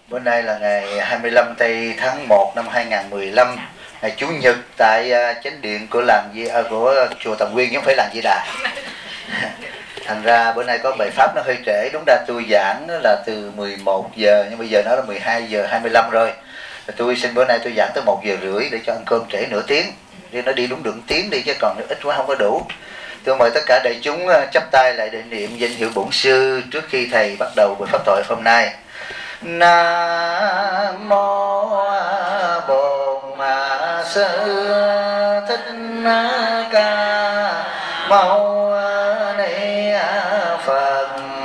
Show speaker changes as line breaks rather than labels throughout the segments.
Bữa nay là ngày 25 tây tháng 1 năm 2015, ngày Chủ nhật tại chánh điện của của chùa Tầm Nguyên, chứ không phải làng Di Đà. Thành ra bữa nay có bài pháp nó hơi trễ, đúng ra tôi giảng là từ 11 giờ nhưng bây giờ nó là 12 giờ 25 rồi. Tôi xin bữa nay tôi giảng tới 1 giờ rưỡi để cho ăn cơm trễ nửa tiếng, đi nó đi đúng được tiếng đi, chứ còn ít quá không có đủ. Tôi mời tất cả đại chúng chắp tay lại để niệm danh hiệu bổn sư trước khi thầy bắt đầu buổi pháp thoại hôm nay. Nam mô Bổn Sư Thích Ca Mâu Ni Phật.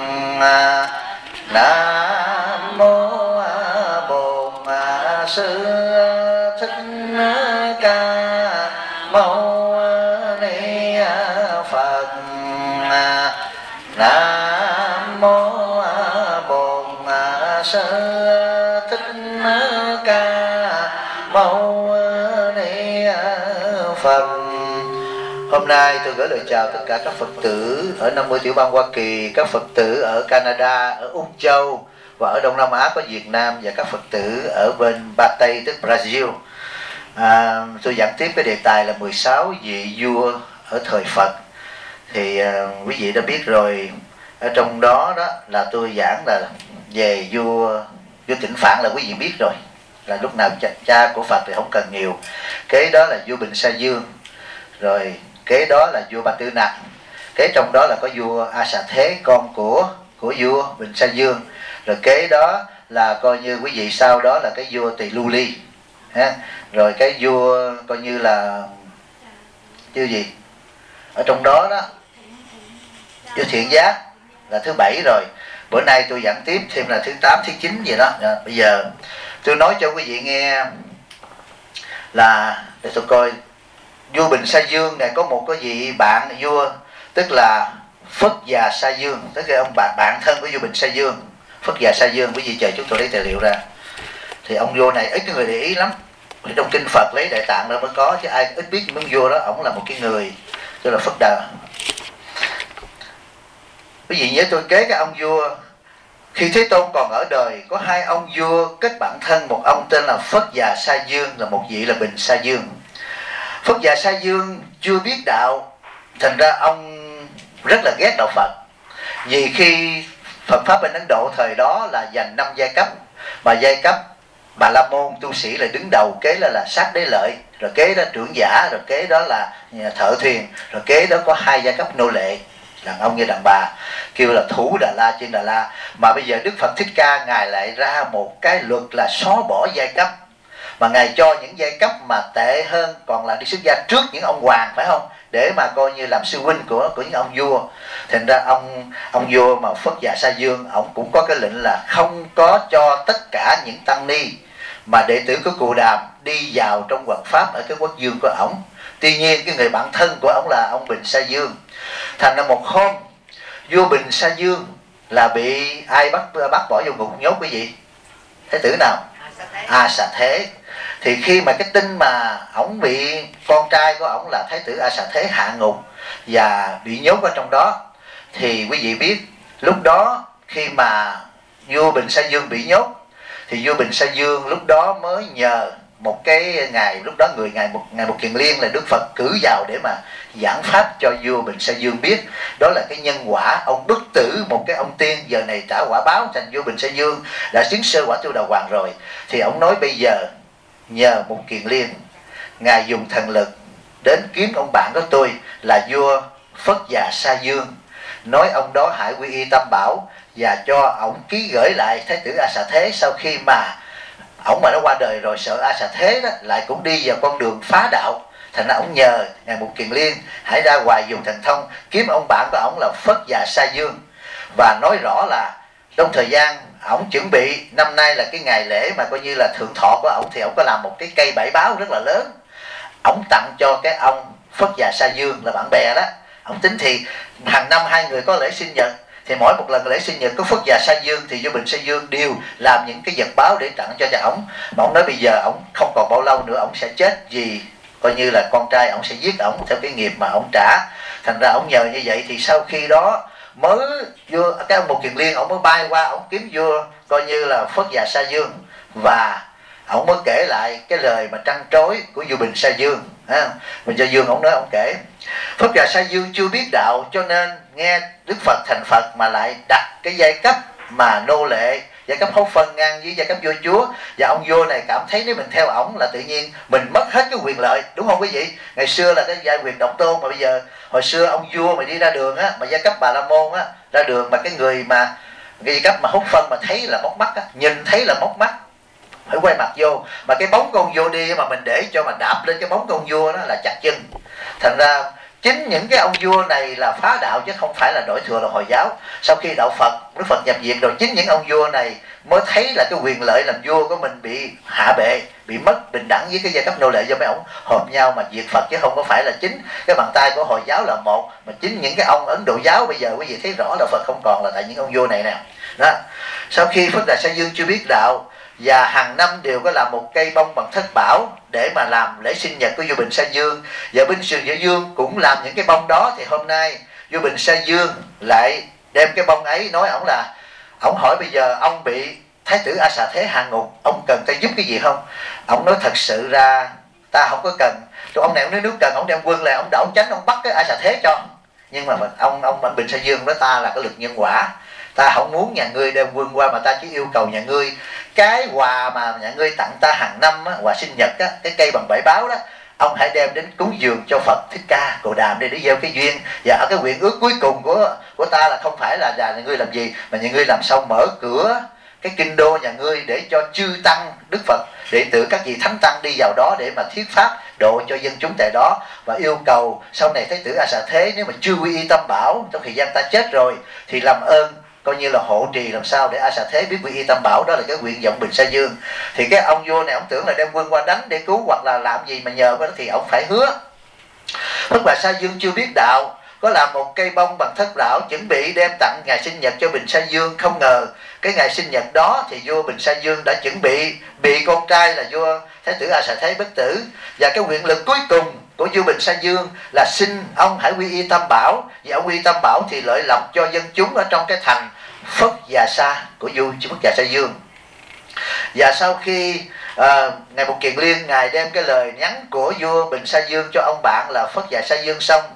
Nam mô Bổn Sư Thích Ca Mâu Ni Phật. Nam mô Bổn Sư Thích Ca Mâu Ni Phật. Hôm nay tôi gửi lời chào tất cả các Phật tử ở 50 tiểu bang Hoa Kỳ, các Phật tử ở Canada, ở Úc Châu và ở Đông Nam Á có Việt Nam, và các Phật tử ở bên Ba Tây tức Brazil. Tôi giảng tiếp cái đề tài là 16 vị vua ở thời Phật. Thì quý vị đã biết rồi, ở trong đó là tôi giảng là về vua Tịnh Phạn là quý vị biết rồi, là lúc nào cha của Phật thì không cần nhiều. Kế đó là vua Bình Sa Dương, rồi kế đó là vua Ba Tư Nặc, kế trong đó là có vua A Xà Thế, con của vua Bình Sa Dương, rồi kế đó là coi như quý vị sau đó là cái vua Tỳ Lưu Ly, rồi cái vua coi như là vua gì ở trong đó vua Thiện Giác là thứ 7 rồi. Bữa nay tôi giảng tiếp thêm là thứ 8, thứ 9 gì đó. Bây giờ tôi nói cho quý vị nghe là để tôi coi. Vua Bình Sa Dương này có một cái vị bạn vua, tức là Phất Già Sa Dương, tức là ông bạn thân của vua Bình Sa Dương, Phất Già Sa Dương. Quý vị chờ chúng tôi lấy tài liệu ra. Thì ông vua này ít người để ý lắm, trong kinh Phật lấy Đại Tạng ra mới có, chứ ai ít biết ông vua đó. Ông là một cái người tức là Phất Đà. Quý vị nhớ tôi kế cái ông vua, khi Thế Tôn còn ở đời có 2 ông vua kết bạn thân, một ông tên là Phất Già Sa Dương, là một vị là Bình Sa Dương. Phất Già Sa Dương chưa biết đạo, thành ra ông rất là ghét đạo Phật. Vì khi Phật Pháp bên Ấn Độ thời đó là dành 5 giai cấp, mà giai cấp Bà La Môn tu sĩ là đứng đầu, kế là Sát Đế Lợi, rồi kế đó trưởng giả, rồi kế đó là thợ thuyền, rồi kế đó có 2 giai cấp nô lệ, đàn ông như đàn bà, kêu là Thủ Đà La, Trên Đà La. Mà bây giờ Đức Phật Thích Ca ngài lại ra một cái luật là xóa bỏ giai cấp, mà ngài cho những giai cấp mà tệ hơn còn là đi xuất gia trước những ông hoàng, phải không, để mà coi như làm sư huynh của những ông vua. Thành ra ông vua mà Phất Già Sa Dương, ông cũng có cái lệnh là không có cho tất cả những tăng ni mà đệ tử của Cù Đàm đi vào trong hoàng pháp ở cái quốc dương của ổng. Tuy nhiên cái người bạn thân của ổng là ông Bình Sa Dương. Thành ra một hôm vua Bình Sa Dương là bị ai bắt bỏ vô ngục nhốt cái gì? Thái tử nào? A Xà Thế. Thì khi mà cái tin mà ổng bị con trai của ổng là Thái tử A Xà Thế hạ ngục và bị nhốt ở trong đó, thì quý vị biết lúc đó khi mà vua Bình Sa Dương bị nhốt thì vua Bình Sa Dương lúc đó mới nhờ một cái ngài, lúc đó ngài Một Kiền Liên là Đức Phật cử vào để mà giảng pháp cho vua Bình Sa Dương biết. Đó là cái nhân quả ông bức tử một cái ông tiên, giờ này trả quả báo, thành vua Bình Sa Dương đã chứng sơ quả Tu Đà Hoàng rồi. Thì ông nói bây giờ nhờ Một Kiền Liên, ngài dùng thần lực đến kiếm ông bạn của tôi là vua Phất Già Sa Dương, nói ông đó hãy quy y Tam Bảo, và cho ổng ký gửi lại Thái tử A Xà Thế. Sau khi mà ổng mà nó qua đời rồi, sợ A Xà Thế đó lại cũng đi vào con đường phá đạo, thành ra ổng nhờ ngài Một Kiền Liên hãy ra ngoài dùng thần thông kiếm ông bạn của ổng là Phất Già Sa Dương, và nói rõ là trong thời gian ổng chuẩn bị năm nay là cái ngày lễ mà coi như là thượng thọ của ổng, thì ổng có làm một cái cây bảy báo rất là lớn, ổng tặng cho cái ông Phất Già Sa Dương là bạn bè đó. Ổng tính thì hàng năm 2 người có lễ sinh nhật, thì mỗi một lần lễ sinh nhật của Phất Già Sa Dương thì vua Bình Sa Dương đều làm những cái vật báo để tặng cho ổng. Mà ổng nói bây giờ ổng không còn bao lâu nữa ổng sẽ chết, vì coi như là con trai ổng sẽ giết ổng theo cái nghiệp mà ổng trả. Thành ra ổng nhờ như vậy, thì sau khi đó mới vua cái ông Một Kiền Liên ông mới bay qua, ông kiếm vua coi như là Phất Già Sa Dương, và ông mới kể lại cái lời mà trăn trối của vua Bình Sa Dương. Bình Sa Dương ông nói, ông kể Phất Già Sa Dương chưa biết đạo, cho nên nghe Đức Phật thành Phật mà lại đặt cái giai cấp mà nô lệ, giai cấp hốt phân ngang với giai cấp vua chúa, và ông vua này cảm thấy nếu mình theo ổng là tự nhiên mình mất hết cái quyền lợi, đúng không quý vị? Ngày xưa là cái giai quyền độc tôn, mà bây giờ hồi xưa ông vua mà đi ra đường á, mà giai cấp Bà La Môn á ra đường, mà cái người mà cái giai cấp mà hốt phân mà thấy là móc mắt á, nhìn thấy là móc mắt, phải quay mặt vô, mà cái bóng con vua đi mà mình để cho mà đạp lên cái bóng con vua đó là chặt chân. Thành ra chính những cái ông vua này là phá đạo chứ không phải là đổi thừa là Hồi giáo. Sau khi đạo Phật, Đức Phật nhập viện rồi, chính những ông vua này mới thấy là cái quyền lợi làm vua của mình bị hạ bệ, bị mất bình đẳng với cái giai cấp nô lệ, do mấy ông hợp nhau mà diệt Phật, chứ không có phải là chính cái bàn tay của Hồi giáo là một, mà chính những cái ông Ấn Độ giáo bây giờ quý vị thấy rõ là Phật không còn là tại những ông vua này nè. Đó. Sau khi Phất Đà Sa Dương chưa biết đạo, và hàng năm đều có làm một cây bông bằng thất bảo để mà làm lễ sinh nhật của vua Bình Sa Dương, và Bình Sa Dương cũng làm những cái bông đó. Thì hôm nay vua Bình Sa Dương lại đem cái bông ấy, nói ổng là, ổng hỏi bây giờ ông bị Thái tử A Xà Thế hạ ngục, ông cần ta giúp cái gì không? Ông nói thật sự ra ta không có cần. Rồi ông này nếu cần ông đem quân lại, ông đảo tránh, ông bắt cái A Xà Thế cho. Nhưng mà ông Bình Sa Dương nói ta là cái lực nhân quả, ta không muốn nhà ngươi đem quân qua, mà ta chỉ yêu cầu nhà ngươi cái quà mà nhà ngươi tặng ta hàng năm á, quà sinh nhật á, cái cây bằng bảy báo đó, ông hãy đem đến cúng dường cho Phật Thích Ca Cồ Đàm để gieo cái duyên. Và ở cái nguyện ước cuối cùng của ta là không phải là nhà ngươi làm gì, mà nhà ngươi làm sao mở cửa cái kinh đô nhà ngươi để cho chư tăng Đức Phật, đệ tử các vị thánh tăng đi vào đó để mà thuyết pháp độ cho dân chúng tại đó. Và yêu cầu sau này Thái tử A Xà Thế nếu mà chưa quy y Tam Bảo trong thời gian ta chết rồi thì làm ơn coi như là hộ trì làm sao để A Xà Thế biết quy y Tam Bảo. Đó là cái nguyện vọng Bình Sa Dương. Thì cái ông vua này ông tưởng là đem quân qua đánh để cứu hoặc là làm gì, mà nhờ cái đó thì ông phải hứa. Phất Bà Sa Dương chưa biết đạo, có làm một cây bông bằng thất bảo chuẩn bị đem tặng ngày sinh nhật cho Bình Sa Dương. Không ngờ cái ngày sinh nhật đó thì vua Bình Sa Dương đã chuẩn bị con trai là vua Thái tử A Xà Thế bất tử. Và cái nguyện lực cuối cùng của vua Bình Sa Dương là xin ông hãy quy y Tam Bảo, vì ông quy y Tam Bảo thì lợi lộc cho dân chúng ở trong cái thành Phất Già Sa của vua Phất Già Sa Dương. Và sau khi ngài Một Kiền Liên ngài đem cái lời nhắn của vua Bình Sa Dương cho ông bạn là Phất Già Sa Dương xong,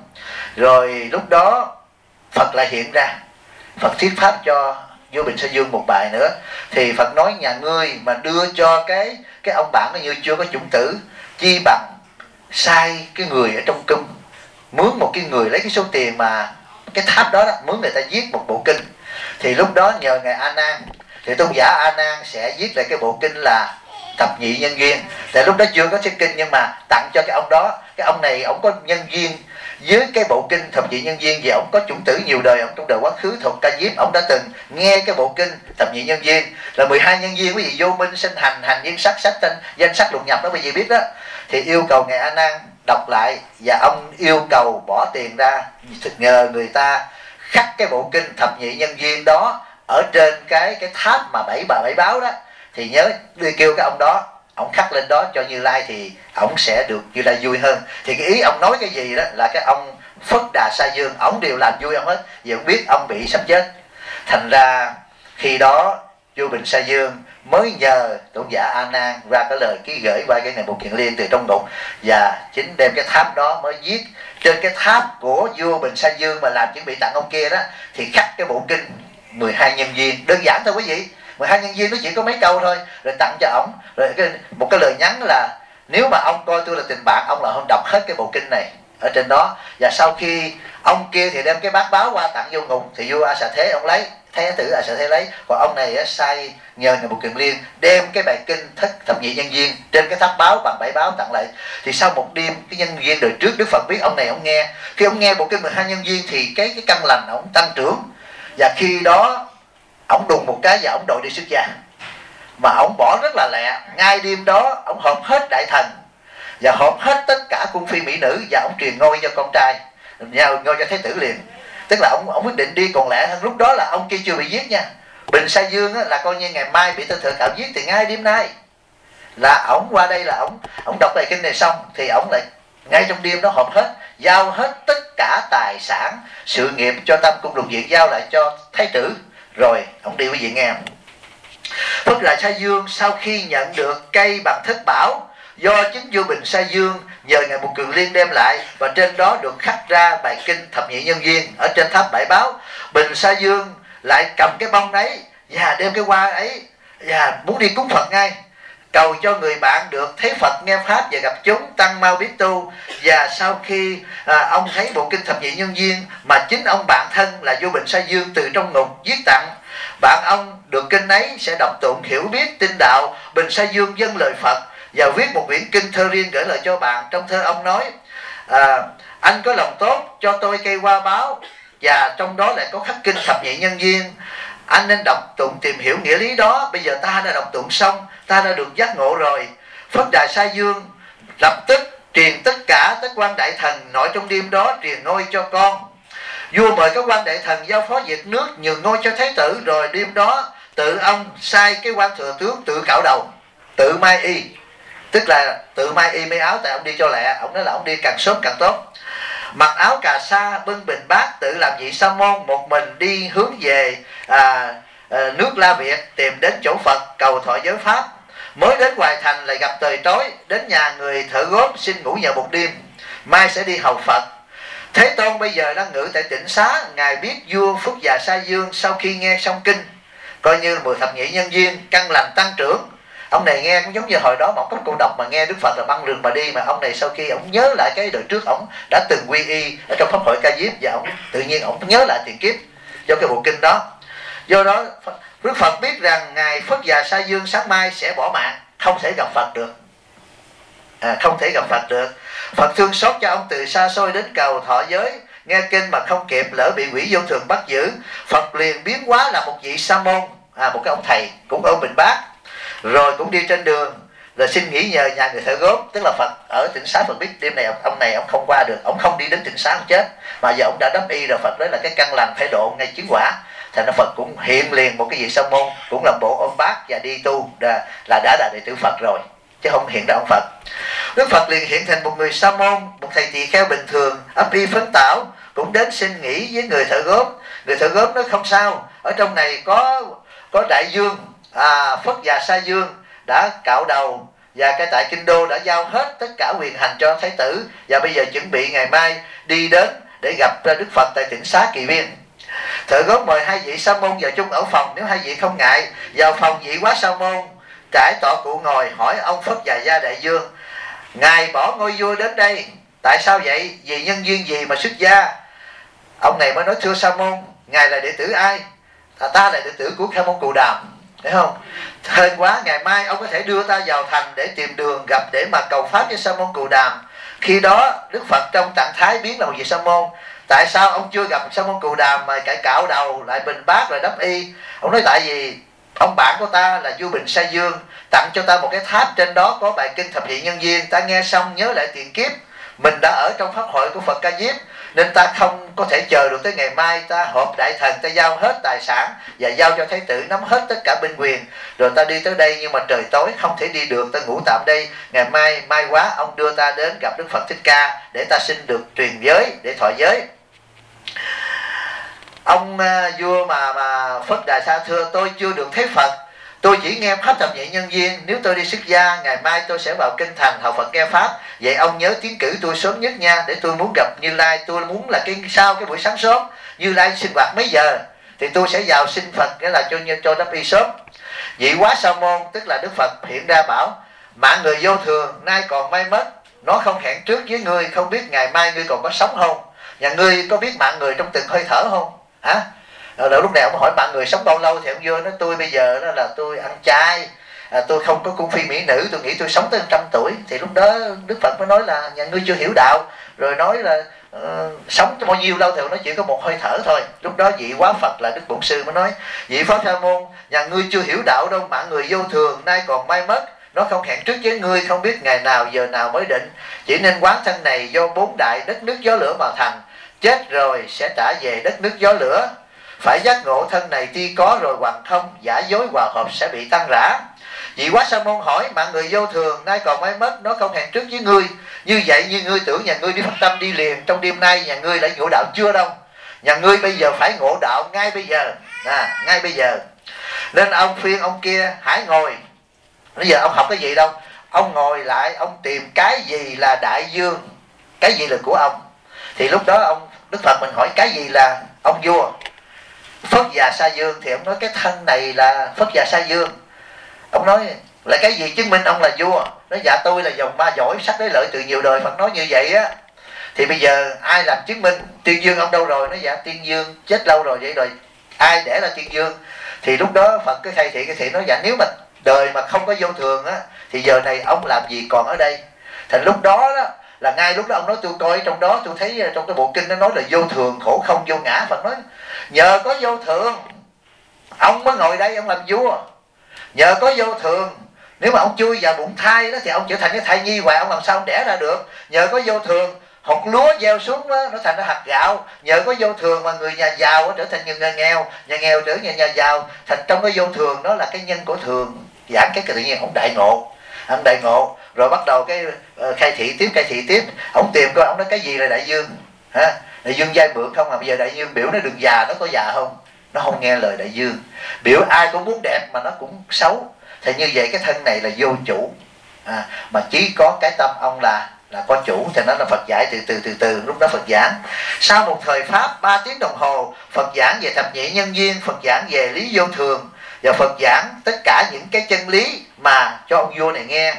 rồi lúc đó Phật lại hiện ra, Phật thuyết pháp cho vua Bình Sa Dương một bài nữa. Thì Phật nói nhà ngươi mà đưa cho cái ông bạn nó như chưa có chủng tử, chi bằng sai cái người ở trong cung mướn một cái người lấy cái số tiền mà cái tháp đó, mướn người ta viết một bộ kinh. Thì lúc đó nhờ ngài A Nan thì tôn giả A Nan sẽ viết lại cái bộ kinh là Thập Nhị Nhân Duyên. Tại lúc đó chưa có sách kinh, nhưng mà tặng cho cái ông đó. Cái ông này ông có nhân duyên với cái bộ kinh Thập Nhị Nhân Duyên, vì ông có chủng tử nhiều đời, ông trong đời quá khứ thuộc Ca Diếp, ông đã từng nghe cái bộ kinh Thập Nhị Nhân Duyên là 12 nhân duyên, quý vị vô minh sinh hành, hành duyên sắc, sắc tên danh sắc lục nhập đó quý vị biết đó. Thì yêu cầu ngài A Nan đọc lại, và ông yêu cầu bỏ tiền ra nhờ người ta khắc cái bộ kinh Thập Nhị Nhân Duyên đó ở trên cái tháp mà bảy báo đó. Thì nhớ đi kêu cái ông đó, ông khắc lên đó cho Như Lai thì ông sẽ được Như Lai vui hơn. Thì cái ý ông nói cái gì đó là cái ông Phất Đà Sa Dương ông đều làm vui ông hết, vì ông biết ông bị sắp chết. Thành ra khi đó vua Bình Sa Dương mới nhờ tôn giả A Nan ra cái lời ký gửi qua cái ngài Một Kiền Liên từ trong ngục, và chính đem cái tháp đó mới viết trên cái tháp của vua Bình Sa Dương mà làm chuẩn bị tặng ông kia đó, thì khắc cái bộ kinh 12 nhân duyên. Đơn giản thôi quý vị, 12 nhân duyên nó chỉ có mấy câu thôi, rồi tặng cho ổng. Rồi một cái lời nhắn là nếu mà ông coi tôi là tình bạn, ông là không đọc hết cái bộ kinh này ở trên đó. Và sau khi ông kia thì đem cái bát báo qua tặng vô ngục, thì vua A Xà Thế ông lấy, Thái tử A Xà Thế lấy. Còn ông này sai nhờ ngài Một Kiền Liên đem cái bài kinh Thập Nhị Nhân Duyên trên cái tháp báo bằng bảy báo tặng lại. Thì sau một đêm cái nhân duyên đời trước Đức Phật biết ông này ông nghe, khi ông nghe bộ kinh 12 nhân duyên thì cái căn lành ông tăng trưởng. Và khi đó ông đùng một cái và ông đội đi xuất gia, mà ông bỏ rất là lẹ. Ngay đêm đó ông họp hết đại thần và họp hết tất cả cung phi mỹ nữ, và ông truyền ngôi cho con trai, ngôi cho Thái tử liền. Tức là ông quyết định đi còn lẹ hơn. Lúc đó là ông kia chưa bị giết nha. Bình Sa Dương là coi như ngày mai bị Tân Thượng Khảo giết, thì ngay đêm nay là ổng qua đây là ổng đọc bài kinh này xong thì ổng lại ngay trong đêm đó họp hết, giao hết tất cả tài sản, sự nghiệp cho Tam Cung Lục Diện giao lại cho thái tử. Rồi ông đi, quý vị nghe. Phất Đà Sa Dương sau khi nhận được cây bằng thất bảo do chính vua Bình Sa Dương nhờ ngài Một Cường Liên đem lại, và trên đó được khắc ra bài kinh Thập Nhị Nhân Duyên ở trên tháp Bảy Báo, Bình Sa Dương lại cầm cái bông ấy và đem cái hoa ấy và muốn đi cúng Phật ngay, cầu cho người bạn được thấy Phật nghe pháp và gặp chúng tăng mau biết tu. Và sau khi ông thấy bộ kinh Thập Nhị Nhân Duyên mà chính ông bạn thân là vua Bình Sa Dương từ trong ngục viết tặng, bạn ông được kinh ấy sẽ đọc tụng hiểu biết tin đạo. Bình Sa Dương dâng lời Phật và viết một quyển kinh thơ riêng gửi lời cho bạn. Trong thơ ông nói: anh có lòng tốt cho tôi cây hoa báo, và trong đó lại có khắc kinh Thập Nhị Nhân Duyên. Anh nên đọc tụng tìm hiểu nghĩa lý đó. Bây giờ ta đã đọc tụng xong, ta đã được giác ngộ rồi. Phất Đà Sa Dương lập tức truyền tất cả các quan đại thần nội trong đêm đó truyền ngôi cho con. Vua mời các quan đại thần giao phó việc nước, nhường ngôi cho thái tử. Rồi đêm đó tự ông sai cái quan thừa tướng tự cạo đầu, tự mai y, tức là tự mai y may áo, tại ông đi cho lẹ. Ông nói là ông đi càng sớm càng tốt. Mặc áo cà sa, bưng bình bát, tự làm vị sa môn, một mình đi hướng về nước La Việt, tìm đến chỗ Phật cầu thọ giới pháp. Mới đến Hoài Thành lại gặp trời tối, đến nhà người thợ gốm xin ngủ nhờ một đêm, mai sẽ đi hầu Phật. Thế Tôn bây giờ đang ngự tại Tịnh Xá. Ngài biết vua Phất Đà Sa Dương sau khi nghe xong kinh, coi như là 10 thập nhị nhân duyên, căn lành tăng trưởng. Ông này nghe cũng giống như hồi đó mà ông có cô độc mà nghe Đức Phật là băng rừng mà đi, mà ông này sau khi ông nhớ lại cái đời trước ông đã từng quy y ở trong pháp hội Ca Diếp, và ông tự nhiên ông nhớ lại tiền kiếp do cái bộ kinh đó. Do đó Đức Phật biết rằng ngài Phất Đà Sa Dương sáng mai sẽ bỏ mạng, không thể gặp Phật được, không thể gặp Phật được. Phật thương xót cho ông từ xa xôi đến cầu thọ giới, nghe kinh mà không kịp, lỡ bị quỷ vô thường bắt giữ. Phật liền biến hóa là một vị sa môn, một cái ông thầy cũng ôm bình bát, rồi cũng đi trên đường rồi xin nghỉ nhờ nhà người thợ gốm. Tức là Phật ở Tịnh Xá, Phật biết đêm này ông này ông không qua được, ông không đi đến Tịnh Xá ông chết, mà giờ ông đã đắp y rồi. Phật nói là cái căn lành phải độ ngay chứng quả, thành ra Phật cũng hiện liền một cái vị sa môn, cũng làm bộ ôm bát và đi tu, là đã là đệ tử Phật rồi, chứ không hiện ra ông Phật. Đức Phật liền hiện thành một người sa môn, một thầy tỳ kheo bình thường, ấp y phấn tảo, cũng đến xin nghỉ với người thợ gốm. Người thợ gốm nói không sao, ở trong này có đại dương Phất Đà Sa Dương đã cạo đầu, và cái tại kinh đô đã giao hết tất cả quyền hành cho thái tử, và bây giờ chuẩn bị ngày mai đi đến để gặp Đức Phật tại Tịnh Xá Kỳ Viên. Thợ gốm mời hai vị sa môn vào chung ở phòng, nếu hai vị không ngại. Vào phòng, vị quá sa môn trải tọa cụ ngồi, hỏi ông Phất Đà Gia Đại Dương: ngài bỏ ngôi vua đến đây tại sao vậy, vì nhân duyên gì mà xuất gia? Ông này mới nói: thưa sa môn, ngài là đệ tử ai? Ta là đệ tử của Sa môn Cù Đàm, thấy không? Hên quá, ngày mai ông có thể đưa ta vào thành để tìm đường gặp, để mà cầu pháp với Sa môn Cù Đàm. Khi đó Đức Phật trong trạng thái biến là một vị sa môn. Tại sao ông chưa gặp Sa môn Cù Đàm mà cải cạo đầu lại bình bát rồi đắp y? Ông nói tại vì ông bạn của ta là vua Bình Sa Dương tặng cho ta một cái tháp, trên đó có bài kinh Thập Nhị Nhân Duyên. Ta nghe xong nhớ lại tiền kiếp mình đã ở trong pháp hội của Phật Ca Diếp, nên ta không có thể chờ được tới ngày mai. Ta họp đại thần, ta giao hết tài sản và giao cho thái tử nắm hết tất cả binh quyền, rồi ta đi tới đây, nhưng mà trời tối không thể đi được, ta ngủ tạm đây. Ngày mai quá ông đưa ta đến gặp Đức Phật Thích Ca để ta xin được truyền giới, để thọ giới. Ông vua mà Phất Đà Sa thưa: tôi chưa được thấy Phật, tôi chỉ nghe pháp Thập Nhị Nhân Duyên. Nếu tôi đi xuất gia, ngày mai tôi sẽ vào kinh thành hầu Phật nghe pháp. Vậy ông nhớ tiến cử tôi sớm nhất nha, để tôi muốn gặp Như Lai. Tôi muốn là sau cái buổi sáng sớm Như Lai sinh hoạt mấy giờ thì tôi sẽ vào xin Phật, nghĩa là cho đắp y sớm. Vị quá sa môn, tức là Đức Phật hiện ra bảo: mạng người vô thường, nay còn may mất, nó không hẹn trước với ngươi, không biết ngày mai ngươi còn có sống không? Nhà ngươi có biết mạng người trong từng hơi thở không? Hả? Rồi lúc này ông hỏi bạn người sống bao lâu, thì ông vua nói: tôi bây giờ đó là tôi ăn chay, tôi không có cung phi mỹ nữ, tôi nghĩ tôi sống tới 100 tuổi. Thì lúc đó Đức Phật mới nói là nhà ngươi chưa hiểu đạo, rồi nói là sống bao nhiêu lâu thì nó chỉ có một hơi thở thôi. Lúc đó vị quá Phật là Đức Bổn Sư mới nói: vị Phó Sa môn, nhà ngươi chưa hiểu đạo đâu, mạng người vô thường, nay còn mai mất, nó không hẹn trước với ngươi, không biết ngày nào giờ nào mới định. Chỉ nên quán thân này do 4 đại đất nước gió lửa mà thành, chết rồi sẽ trả về đất nước gió lửa. Phải giác ngộ thân này tuy có rồi hoàng không, giả dối hòa hợp sẽ bị tan rã. Vị Quá Sa Môn hỏi: mạng người vô thường nay còn mới mất, nó không hẹn trước với ngươi. Như vậy như ngươi tưởng nhà ngươi đi phát tâm đi liền trong đêm nay, nhà ngươi lại ngộ đạo chưa đâu. Nhà ngươi bây giờ phải ngộ đạo ngay bây giờ, ngay bây giờ. Nên ông khuyên ông kia: hãy ngồi. Bây giờ ông học cái gì đâu, ông ngồi lại, ông tìm cái gì là đại dương, cái gì là của ông. Thì lúc đó ông Đức Phật mình hỏi cái gì là ông vua. Phất Già Sa Dương, thì ông nói cái thân này là Phất Già Sa Dương. Ông nói là cái gì chứng minh ông là vua? Nói dạ tôi là dòng ma giỏi sắc đế lợi từ nhiều đời. Phật nói như vậy á, thì bây giờ ai làm chứng minh? Tiên Dương ông đâu rồi? Nói dạ Tiên Dương chết lâu rồi. Vậy rồi ai để là Tiên Dương? Thì lúc đó Phật cái khai thị, cái thị nói dạ nếu mà đời mà không có vô thường á, thì giờ này ông làm gì còn ở đây? Thành lúc đó đó là ngay lúc đó ông nói tôi coi trong đó, tôi thấy trong cái bộ kinh nó nói là vô thường, khổ không, vô ngã. Phật nói nhờ có vô thường ông mới ngồi đây ông làm vua. Nhờ có vô thường, nếu mà ông chui vào bụng thai đó thì ông trở thành cái thai nhi hoài, ông làm sao ông đẻ ra được? Nhờ có vô thường hột lúa gieo xuống đó, nó thành ra hạt gạo. Nhờ có vô thường mà người nhà giàu trở thành người nghèo, nhà nghèo trở thành nhà giàu. Thành trong cái vô thường đó là cái nhân của thường. Giảng cái tự nhiên ông đại ngộ. Ông đại ngộ rồi bắt đầu cái khai thị tiếp. Ông tìm coi ông nói cái gì là đại dương ha? Đại dương dai mượn không à? Bây giờ đại dương biểu nó đừng già, nó có già không? Nó không nghe lời đại dương. Biểu ai cũng muốn đẹp mà nó cũng xấu. Thì như vậy cái thân này là vô chủ, mà chỉ có cái tâm ông là có chủ. Thì nó là Phật dạy từ lúc đó Phật giảng. Sau một thời pháp 3 tiếng đồng hồ, Phật giảng về thập nhị nhân duyên, Phật giảng về lý vô thường, và Phật giảng tất cả những cái chân lý mà cho ông vua này nghe.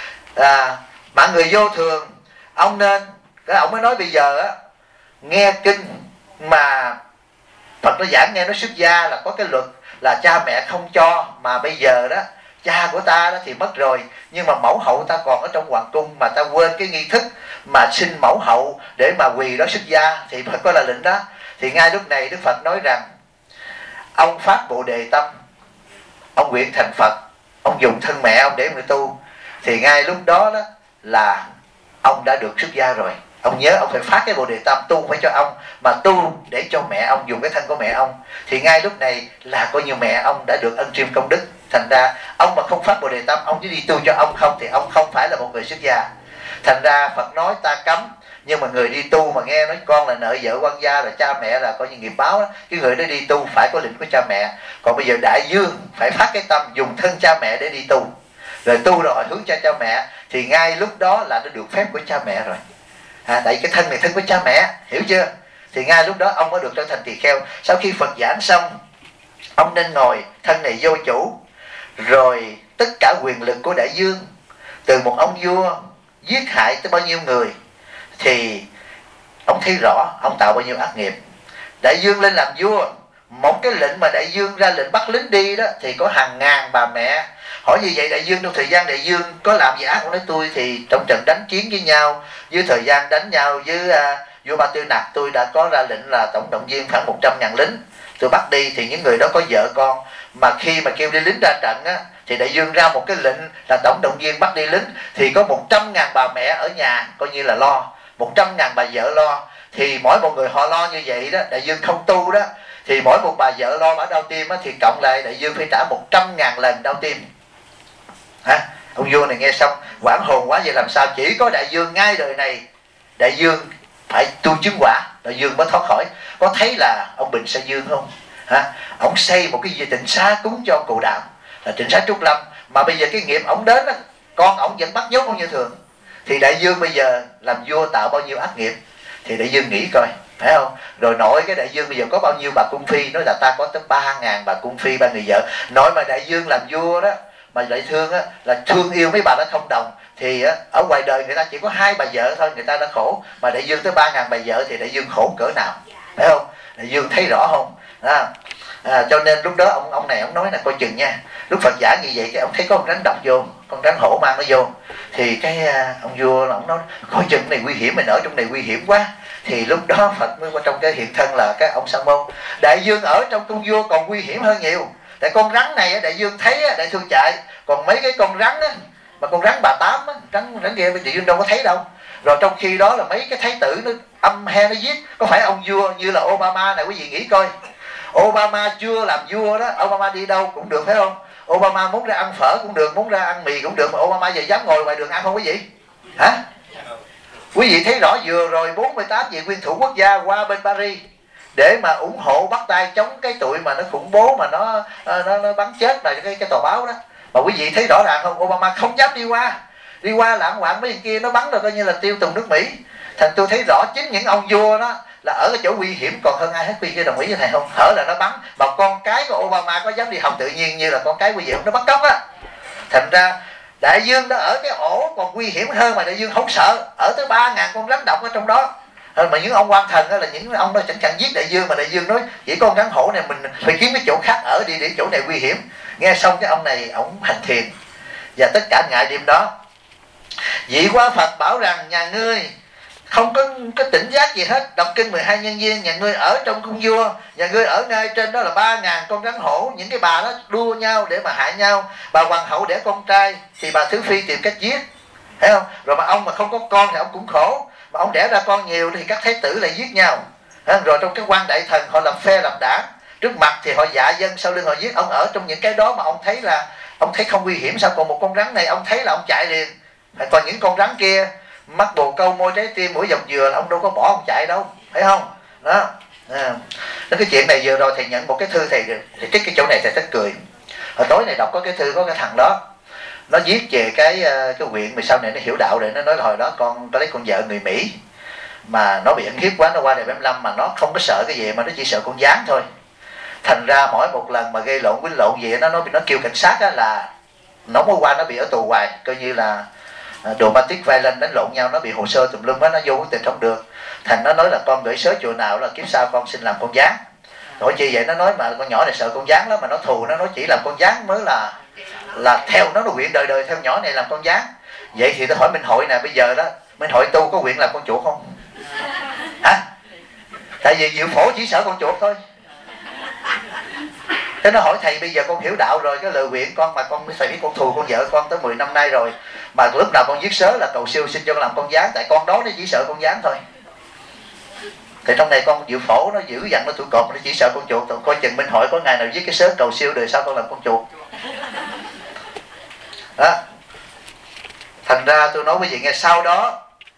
Mọi người vô thường, ông nên, cái ông mới nói bây giờ á, nghe kinh mà Phật nó giảng nghe nó xuất gia là có cái luật là cha mẹ không cho, mà bây giờ đó cha của ta đó thì mất rồi, nhưng mà mẫu hậu ta còn ở trong hoàng cung, mà ta quên cái nghi thức mà xin mẫu hậu để mà quỳ đó xuất gia, thì Phật có là lệnh đó. Thì ngay lúc này Đức Phật nói rằng ông phát Bồ Đề tâm, ông nguyện thành Phật, ông dùng thân mẹ ông để mà tu, thì ngay lúc đó đó là ông đã được xuất gia rồi. Ông nhớ ông phải phát cái Bồ Đề tâm, tu phải cho ông, mà tu để cho mẹ ông, dùng cái thân của mẹ ông. Thì ngay lúc này là coi như mẹ ông đã được ân chiêm công đức. Thành ra ông mà không phát Bồ Đề tâm, ông chỉ đi tu cho ông không, thì ông không phải là một người xuất gia. Thành ra Phật nói ta cấm, nhưng mà người đi tu mà nghe nói con là nợ vợ quan gia, rồi cha mẹ là coi như nghiệp báo đó, cái người đó đi tu phải có lệnh của cha mẹ. Còn bây giờ đại dương phải phát cái tâm dùng thân cha mẹ để đi tu, rồi tu rồi hướng cho cha mẹ, thì ngay lúc đó là nó được phép của cha mẹ rồi. Tại cái thân này thân của cha mẹ, hiểu chưa? Thì ngay lúc đó ông mới được trở thành tỳ kheo. Sau khi Phật giảng xong, ông nên ngồi, thân này vô chủ, rồi tất cả quyền lực của đại dương, từ một ông vua giết hại tới bao nhiêu người, thì ông thấy rõ ông tạo bao nhiêu ác nghiệp. Đại dương lên làm vua, một cái lệnh mà đại dương ra lệnh bắt lính đi đó, thì có hàng ngàn bà mẹ hỏi như vậy đại dương trong thời gian đại dương có làm gì ác? Ông nói tôi thì trong trận đánh chiến với nhau, với thời gian đánh nhau với vua Ba Tư Nặc, tôi đã có ra lệnh là tổng động viên khoảng 100.000 lính, tôi bắt đi. Thì những người đó có vợ con, mà khi mà kêu đi lính ra trận á, thì đại dương ra một cái lệnh là tổng động viên bắt đi lính, thì có 100.000 bà mẹ ở nhà coi như là lo, 100.000 bà vợ lo. Thì mỗi một người họ lo như vậy đó, đại dương không tu đó, thì mỗi một bà vợ lo bà đau tim á, thì cộng lại đại dương phải trả 100.000 lần đau tim. Ông vua này nghe xong hoảng hồn quá, vậy làm sao? Chỉ có đại dương ngay đời này, đại dương phải tu chứng quả, đại dương mới thoát khỏi. Có thấy là ông Bình Sa Dương không? Ông xây một cái gì tịnh xá cúng cho Cù Đàm, là tịnh xá Trúc Lâm, mà bây giờ cái nghiệp ông đến đó, con ông vẫn bắt nhốt ông như thường. Thì đại dương bây giờ làm vua tạo bao nhiêu ác nghiệp, thì đại dương nghĩ coi, phải không? Rồi nội cái đại dương bây giờ có bao nhiêu bà cung phi, nói là ta có tới 3.000 bà cung phi, 3 người vợ. Nội mà đại dương làm vua đó mà lại thương á, là thương yêu mấy bà đó thông đồng, thì á, ở ngoài đời người ta chỉ có 2 bà vợ thôi, người ta đã khổ, mà đại dương tới 3.000 bà vợ thì đại dương khổ cỡ nào, phải không? Đại dương thấy rõ không? Cho nên lúc đó ông này ông nói là coi chừng nha. Lúc Phật giả như vậy, cái ông thấy có con rắn độc vô, con rắn hổ mang nó vô, thì cái ông vua là ông nói coi chừng này nguy hiểm, mình ở trong này nguy hiểm quá. Thì lúc đó Phật mới qua trong cái hiện thân là cái ông Sa Môn. Đại dương ở trong cung vua còn nguy hiểm hơn nhiều. Tại con rắn này đại dương thấy đại thương chạy, còn mấy cái con rắn á, mà con rắn bà Tám á, rắn kia đại dương đâu có thấy đâu. Rồi trong khi đó là mấy cái thái tử nó âm he nó giết. Có phải ông vua như là Obama này, quý vị nghĩ coi, Obama chưa làm vua đó, Obama đi đâu cũng được, phải không? Obama muốn ra ăn phở cũng được, muốn ra ăn mì cũng được, mà Obama giờ dám ngồi ngoài đường ăn không quý vị? Hả? Quý vị thấy rõ vừa rồi 48 vị nguyên thủ quốc gia qua bên Paris để mà ủng hộ bắt tay chống cái tụi mà nó khủng bố mà nó bắn chết là cái tòa báo đó. Mà quý vị thấy rõ ràng không? Obama không dám đi qua lạng quạng mấy kia nó bắn rồi coi như là tiêu tùng nước Mỹ. Thành tôi thấy rõ chính những ông vua đó là ở cái chỗ nguy hiểm còn hơn ai hết. Quý vị đồng ý với thầy không? Hở là nó bắn, mà con cái của Obama có dám đi học tự nhiên như là con cái quý vị không? Nó bắt cóc á. Thành ra đại dương nó ở cái ổ còn nguy hiểm hơn mà đại dương không sợ, ở tới 3.000 con rắn độc ở trong đó. Mà những ông quan thần đó là những ông đó chẳng chẳng giết đại dương, mà đại dương nói chỉ con rắn hổ này mình phải kiếm cái chỗ khác ở đi để chỗ này nguy hiểm. Nghe xong cái ông này ông hành thiền, và tất cả ngày đêm đó vị qua Phật bảo rằng nhà ngươi không có tỉnh giác gì hết, đọc kinh 12 nhân duyên, nhà ngươi ở trong cung vua, nhà ngươi ở ngay trên đó là 3.000 con rắn hổ, những cái bà đó đua nhau để mà hại nhau. Bà hoàng hậu đẻ con trai thì bà thứ phi tìm cách giết, thấy không? Rồi mà ông mà không có con thì ông cũng khổ, mà ông đẻ ra con nhiều thì các thái tử lại giết nhau. Rồi trong cái quan đại thần họ lập phe lập đảng, trước mặt thì họ dạ dân, sau lưng họ giết. Ông ở trong những cái đó mà ông thấy không nguy hiểm sao? Còn một con rắn này ông thấy là ông chạy liền. Còn những con rắn kia mắt bồ câu môi trái tim mũi dọc dừa là ông đâu có bỏ ông chạy đâu, thấy không? Đó. Cái chuyện này vừa rồi thầy nhận một cái thư thầy trích cái chỗ này thầy thích cười. Hồi tối này đọc có cái thư có cái thằng đó nó viết về cái huyện mà sau này nó hiểu đạo rồi. Nó nói là hồi đó con có lấy con vợ người Mỹ mà nó bị ăn hiếp quá, nó qua đời 75 mà nó không có sợ cái gì, mà nó chỉ sợ con gián thôi. Thành ra mỗi một lần mà gây lộn quýnh lộn gì nó kêu cảnh sát á là nó mới qua nó bị ở tù hoài, coi như là domestic violence, đánh lộn nhau, nó bị hồ sơ tùm lum á, nó vô quyết tình không được. Thành nó nói là con gửi sớ chùa nào là kiếp sau con xin làm con gián. Hỏi chi vậy? Nó nói mà con nhỏ này sợ con gián lắm, mà nó thù nó nói chỉ làm con gián mới là theo nó nguyện đời đời theo nhỏ này làm con gián. Vậy thì tôi hỏi Minh Hội nè, bây giờ đó Minh Hội tu có nguyện làm con chuột không? Hả? Tại vì Diệu Phổ chỉ sợ con chuột thôi. Thế nó hỏi thầy bây giờ con hiểu đạo rồi, cái lời nguyện con mà con thầy biết con thù con vợ con tới 10 năm nay rồi, mà lúc nào con viết sớ là cầu siêu xin cho con làm con gián, tại con đó nó chỉ sợ con gián thôi. Thì trong này con Diệu Phổ nó giữ dặn nó tụi cọp nó chỉ sợ con chuột, coi chừng Minh Hội có ngày nào viết cái sớ cầu siêu đời sau con làm con chuột. Đó. Thành ra tôi nói với vị nghe, sau đó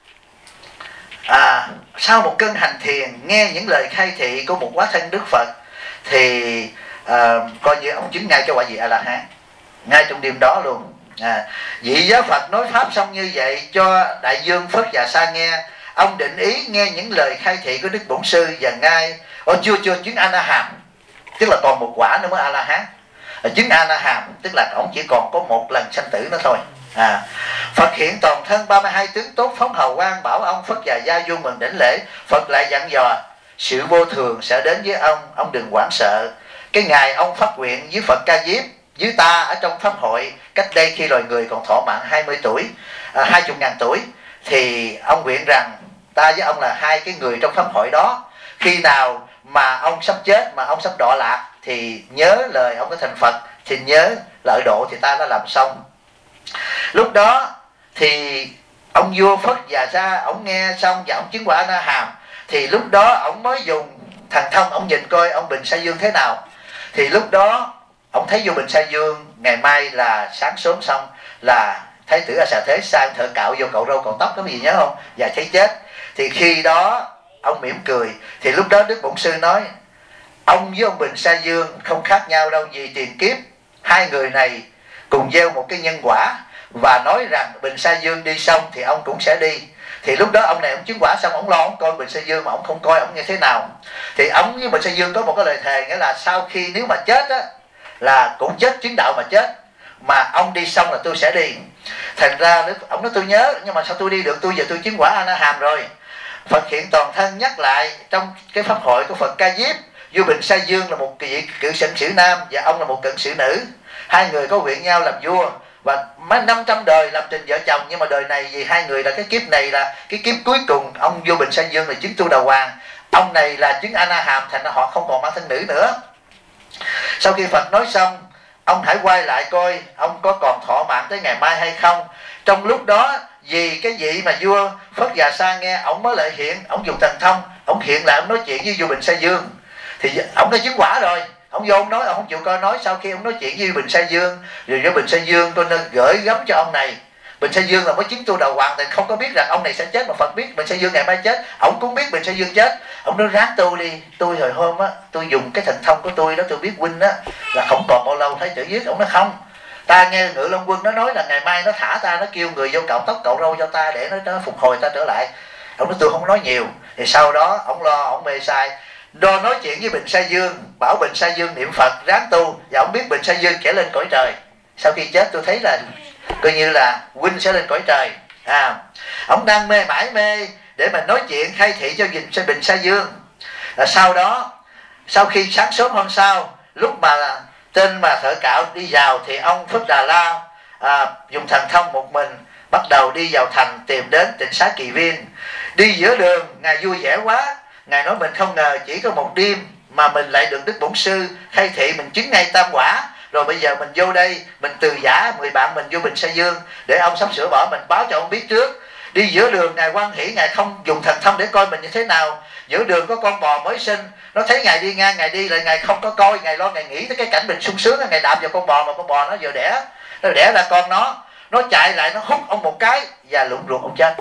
sau một cơn hành thiền nghe những lời khai thị của một hóa thân Đức Phật thì coi như ông chứng ngay cho quả vị A La Hán ngay trong đêm đó luôn. Vị giáo Phật nói pháp xong như vậy cho đại dương Phất Già Sa nghe. Ông định ý nghe những lời khai thị của Đức Bổn Sư và ngay chưa chứng A La Hàm, tức là còn một quả nữa mới A La Hán. Chứng A La Hàm tức là ông chỉ còn có một lần sanh tử nữa thôi. Phật hiện toàn thân 32 tướng tốt phóng hào quang bảo ông Phất Già gia vui mừng đảnh lễ. Phật lại dặn dò sự vô thường sẽ đến với ông đừng hoảng sợ. Cái ngày ông phát nguyện với Phật Ca Diếp với ta ở trong pháp hội cách đây khi loài người còn thọ mạng 20 tuổi 20.000 tuổi, thì ông nguyện rằng ta với ông là hai cái người trong pháp hội đó, khi nào mà ông sắp chết mà ông sắp đọa lạc thì nhớ lời ông có thành Phật, thì nhớ lợi độ thì ta đã làm xong. Lúc đó thì ông vua Phất Già Sa ông nghe xong và ông chứng quả A La Hàm, thì lúc đó ông mới dùng thần thông ông nhìn coi ông Bình Sa Dương thế nào. Thì lúc đó ông thấy vô Bình Sa Dương ngày mai là sáng sớm xong là Thái tử A Xà Thế sang thợ cạo vô cạo râu cạo tóc, có gì nhớ không? Và thấy chết. Thì khi đó ông mỉm cười. Thì lúc đó Đức Bổn Sư nói ông với ông Bình Sa Dương không khác nhau đâu, vì tiền kiếp hai người này cùng gieo một cái nhân quả, và nói rằng Bình Sa Dương đi xong thì ông cũng sẽ đi. Thì lúc đó ông này ông chứng quả xong, ông lo ông coi Bình Sa Dương mà ông không coi ông như thế nào. Thì ông với Bình Sa Dương có một cái lời thề, nghĩa là sau khi nếu mà chết á là cũng chết chứng đạo mà chết, mà ông đi xong là tôi sẽ đi. Thành ra ông nói tôi nhớ, nhưng mà sao tôi đi được, tôi giờ tôi chứng quả A La Hàm rồi. Phật hiện toàn thân nhắc lại trong cái pháp hội của Phật Ca Diếp, vua Bình Sa Dương là một vị cự sẩn sử nam và ông là một cận sử nữ, hai người có nguyện nhau làm vua và mấy 500 đời làm tình vợ chồng. Nhưng mà đời này vì hai người là cái kiếp này là cái kiếp cuối cùng, ông vua Bình Sa Dương là chứng tu đà hoàng, ông này là chứng A La Hàm, thành ra họ không còn mang thân nữ nữa. Sau khi Phật nói xong, ông hãy quay lại coi ông có còn thọ mạng tới ngày mai hay không. Trong lúc đó vì cái vị mà vua Phất Già Sa nghe, ông mới lại hiện, ông dùng thần thông, ông hiện lại ông nói chuyện với vua Bình Sa Dương. Thì ông đã chứng quả rồi, Ông vô ông nói, ông không chịu coi nói. Sau khi ông nói chuyện với Bình Sa Dương, rồi với Bình Sa Dương tôi nên gửi gắm cho ông này. Bình Sa Dương là mới chứng tu đầu hoàng thì không có biết rằng ông này sẽ chết, mà Phật biết Bình Sa Dương ngày mai chết. Ông cũng biết Bình Sa Dương chết. Ông nói ráng tu đi, tôi hồi hôm á, tôi dùng cái thần thông của tôi đó, tôi biết huynh á là không còn bao lâu thấy tự giết. Ông nói không, ta nghe Ngự Long Quân nó nói là ngày mai nó thả ta, nó kêu người vô cạo tóc cạo râu cho ta để nó phục hồi ta trở lại. Ông nói tôi không nói nhiều. Thì sau đó ông lo, ông mê sai, đo nói chuyện với Bình Sa Dương, bảo Bình Sa Dương niệm Phật ráng tu, và ông biết Bình Sa Dương sẽ lên cõi trời. Sau khi chết tôi thấy là coi như là huynh sẽ lên cõi trời. Ông đang mê, mãi mê để mà nói chuyện khai thị cho Bình Sa Dương. Sau đó, sau khi sáng sớm hôm sau, lúc mà tên mà thợ cạo đi vào, thì ông Phất Đà La dùng thần thông một mình bắt đầu đi vào thành tìm đến Tịnh Xá Kỳ Viên. Đi giữa đường ngài vui vẻ quá, ngài nói mình không ngờ chỉ có một đêm mà mình lại được Đức Bổn Sư khai thị, mình chứng ngay tam quả. Rồi bây giờ mình vô đây, mình từ giả 10 bạn mình vô Bình Sa Dương để ông sắp sửa bỏ, mình báo cho ông biết trước. Đi giữa đường ngài hoan hỷ, ngài không dùng thần thông để coi mình như thế nào. Giữa đường có con bò mới sinh, nó thấy ngài đi ngang, ngài đi lại ngài không có coi, ngài lo, ngài nghĩ tới cái cảnh mình sung sướng, ngài đạp vào con bò, mà con bò nó vừa đẻ, nó đẻ ra con nó chạy lại, nó hút ông một cái và lụng ruột ông chết.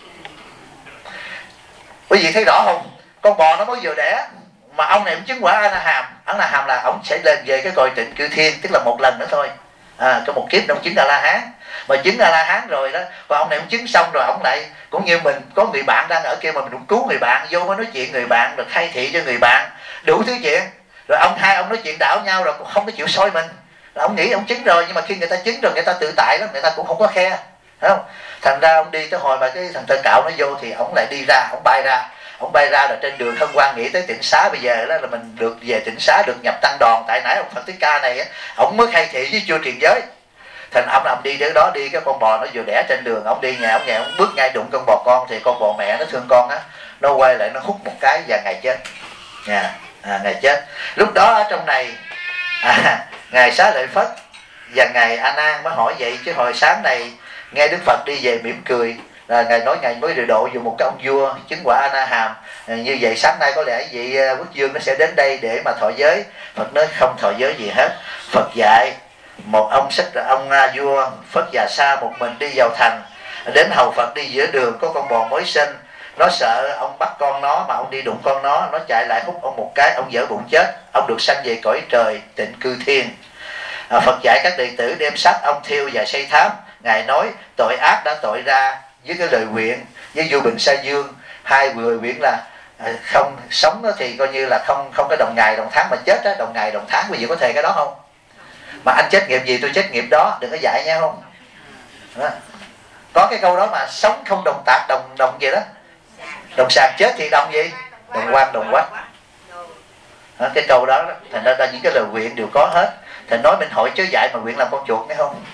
Quý vị thấy rõ không? Con bò nó mới vừa đẻ mà ông này cũng chứng quả A-la-hàm. A-la-hàm là ông sẽ lên về cái cõi Tịnh Cư Thiên, tức là một lần nữa thôi. Có một kiếp ông chứng A-la-hán. Mà chứng A-la-hán rồi đó, còn ông này ông chứng xong rồi, ông lại cũng như mình, có người bạn đang ở kia mà mình cũng cứu người bạn, vô mới nói chuyện người bạn, rồi khai thị cho người bạn, đủ thứ chuyện. Rồi hai ông nói chuyện đảo nhau rồi cũng không có chịu soi mình. Rồi ông nghĩ ông chứng rồi, nhưng mà khi người ta chứng rồi người ta tự tại lắm, người ta cũng không có khe, thấy không? Thành ra ông đi tới hồi mà cái thằng thợ cạo nó vô thì ông lại đi ra, ông bay ra là trên đường Hân Hoan nghĩ tới Tịnh Xá. Bây giờ đó là mình được về Tịnh Xá, được nhập Tăng Đoàn. Tại nãy ông Phật Thích Ca này á, ông mới khai thị với chưa truyền giới. Thành ông làm đi tới đó, đi cái con bò nó vừa đẻ trên đường, ông đi nhà ông bước ngay đụng con bò con, thì con bò mẹ nó thương con á, nó quay lại nó hút một cái và ngài chết. Ngài chết. Lúc đó ở trong này ngài Xá Lợi Phất và ngài A Nan mới hỏi vậy, chứ hồi sáng này nghe Đức Phật đi về mỉm cười, là ngài nói ngài mới được độ dùng một cái ông vua chứng quả A-na-hàm. Như vậy sáng nay có lẽ vị Quốc Dương nó sẽ đến đây để mà thọ giới. Phật nói không thọ giới gì hết. Phật dạy một ông vua Phất Già Sa một mình đi vào thành, đến hầu Phật đi giữa đường có con bò mới sinh, nó sợ ông bắt con nó mà ông đi đụng con nó chạy lại hút ông một cái, ông vỡ bụng chết. Ông được sanh về cõi trời Tịnh Cư Thiên. Phật dạy các đệ tử đem xác ông thiêu và xây tháp. Ngài nói tội ác đã tội ra với cái lời nguyện với vua Bình Sa Dương, hai người nguyện là không sống thì coi như là không có đồng ngày đồng tháng, mà chết đó đồng ngày đồng tháng. Quý vị có thề cái đó không? Mà anh chết nghiệp gì tôi chết nghiệp đó, đừng có dạy nha không đó. Có cái câu đó mà sống không đồng tạc đồng gì đó, đồng sạc, chết thì đồng gì, đồng quan đồng quách đó, cái câu đó, thành ra những cái lời nguyện đều có hết. Thành nói mình hội chớ dạy mà nguyện làm con chuột nghe không?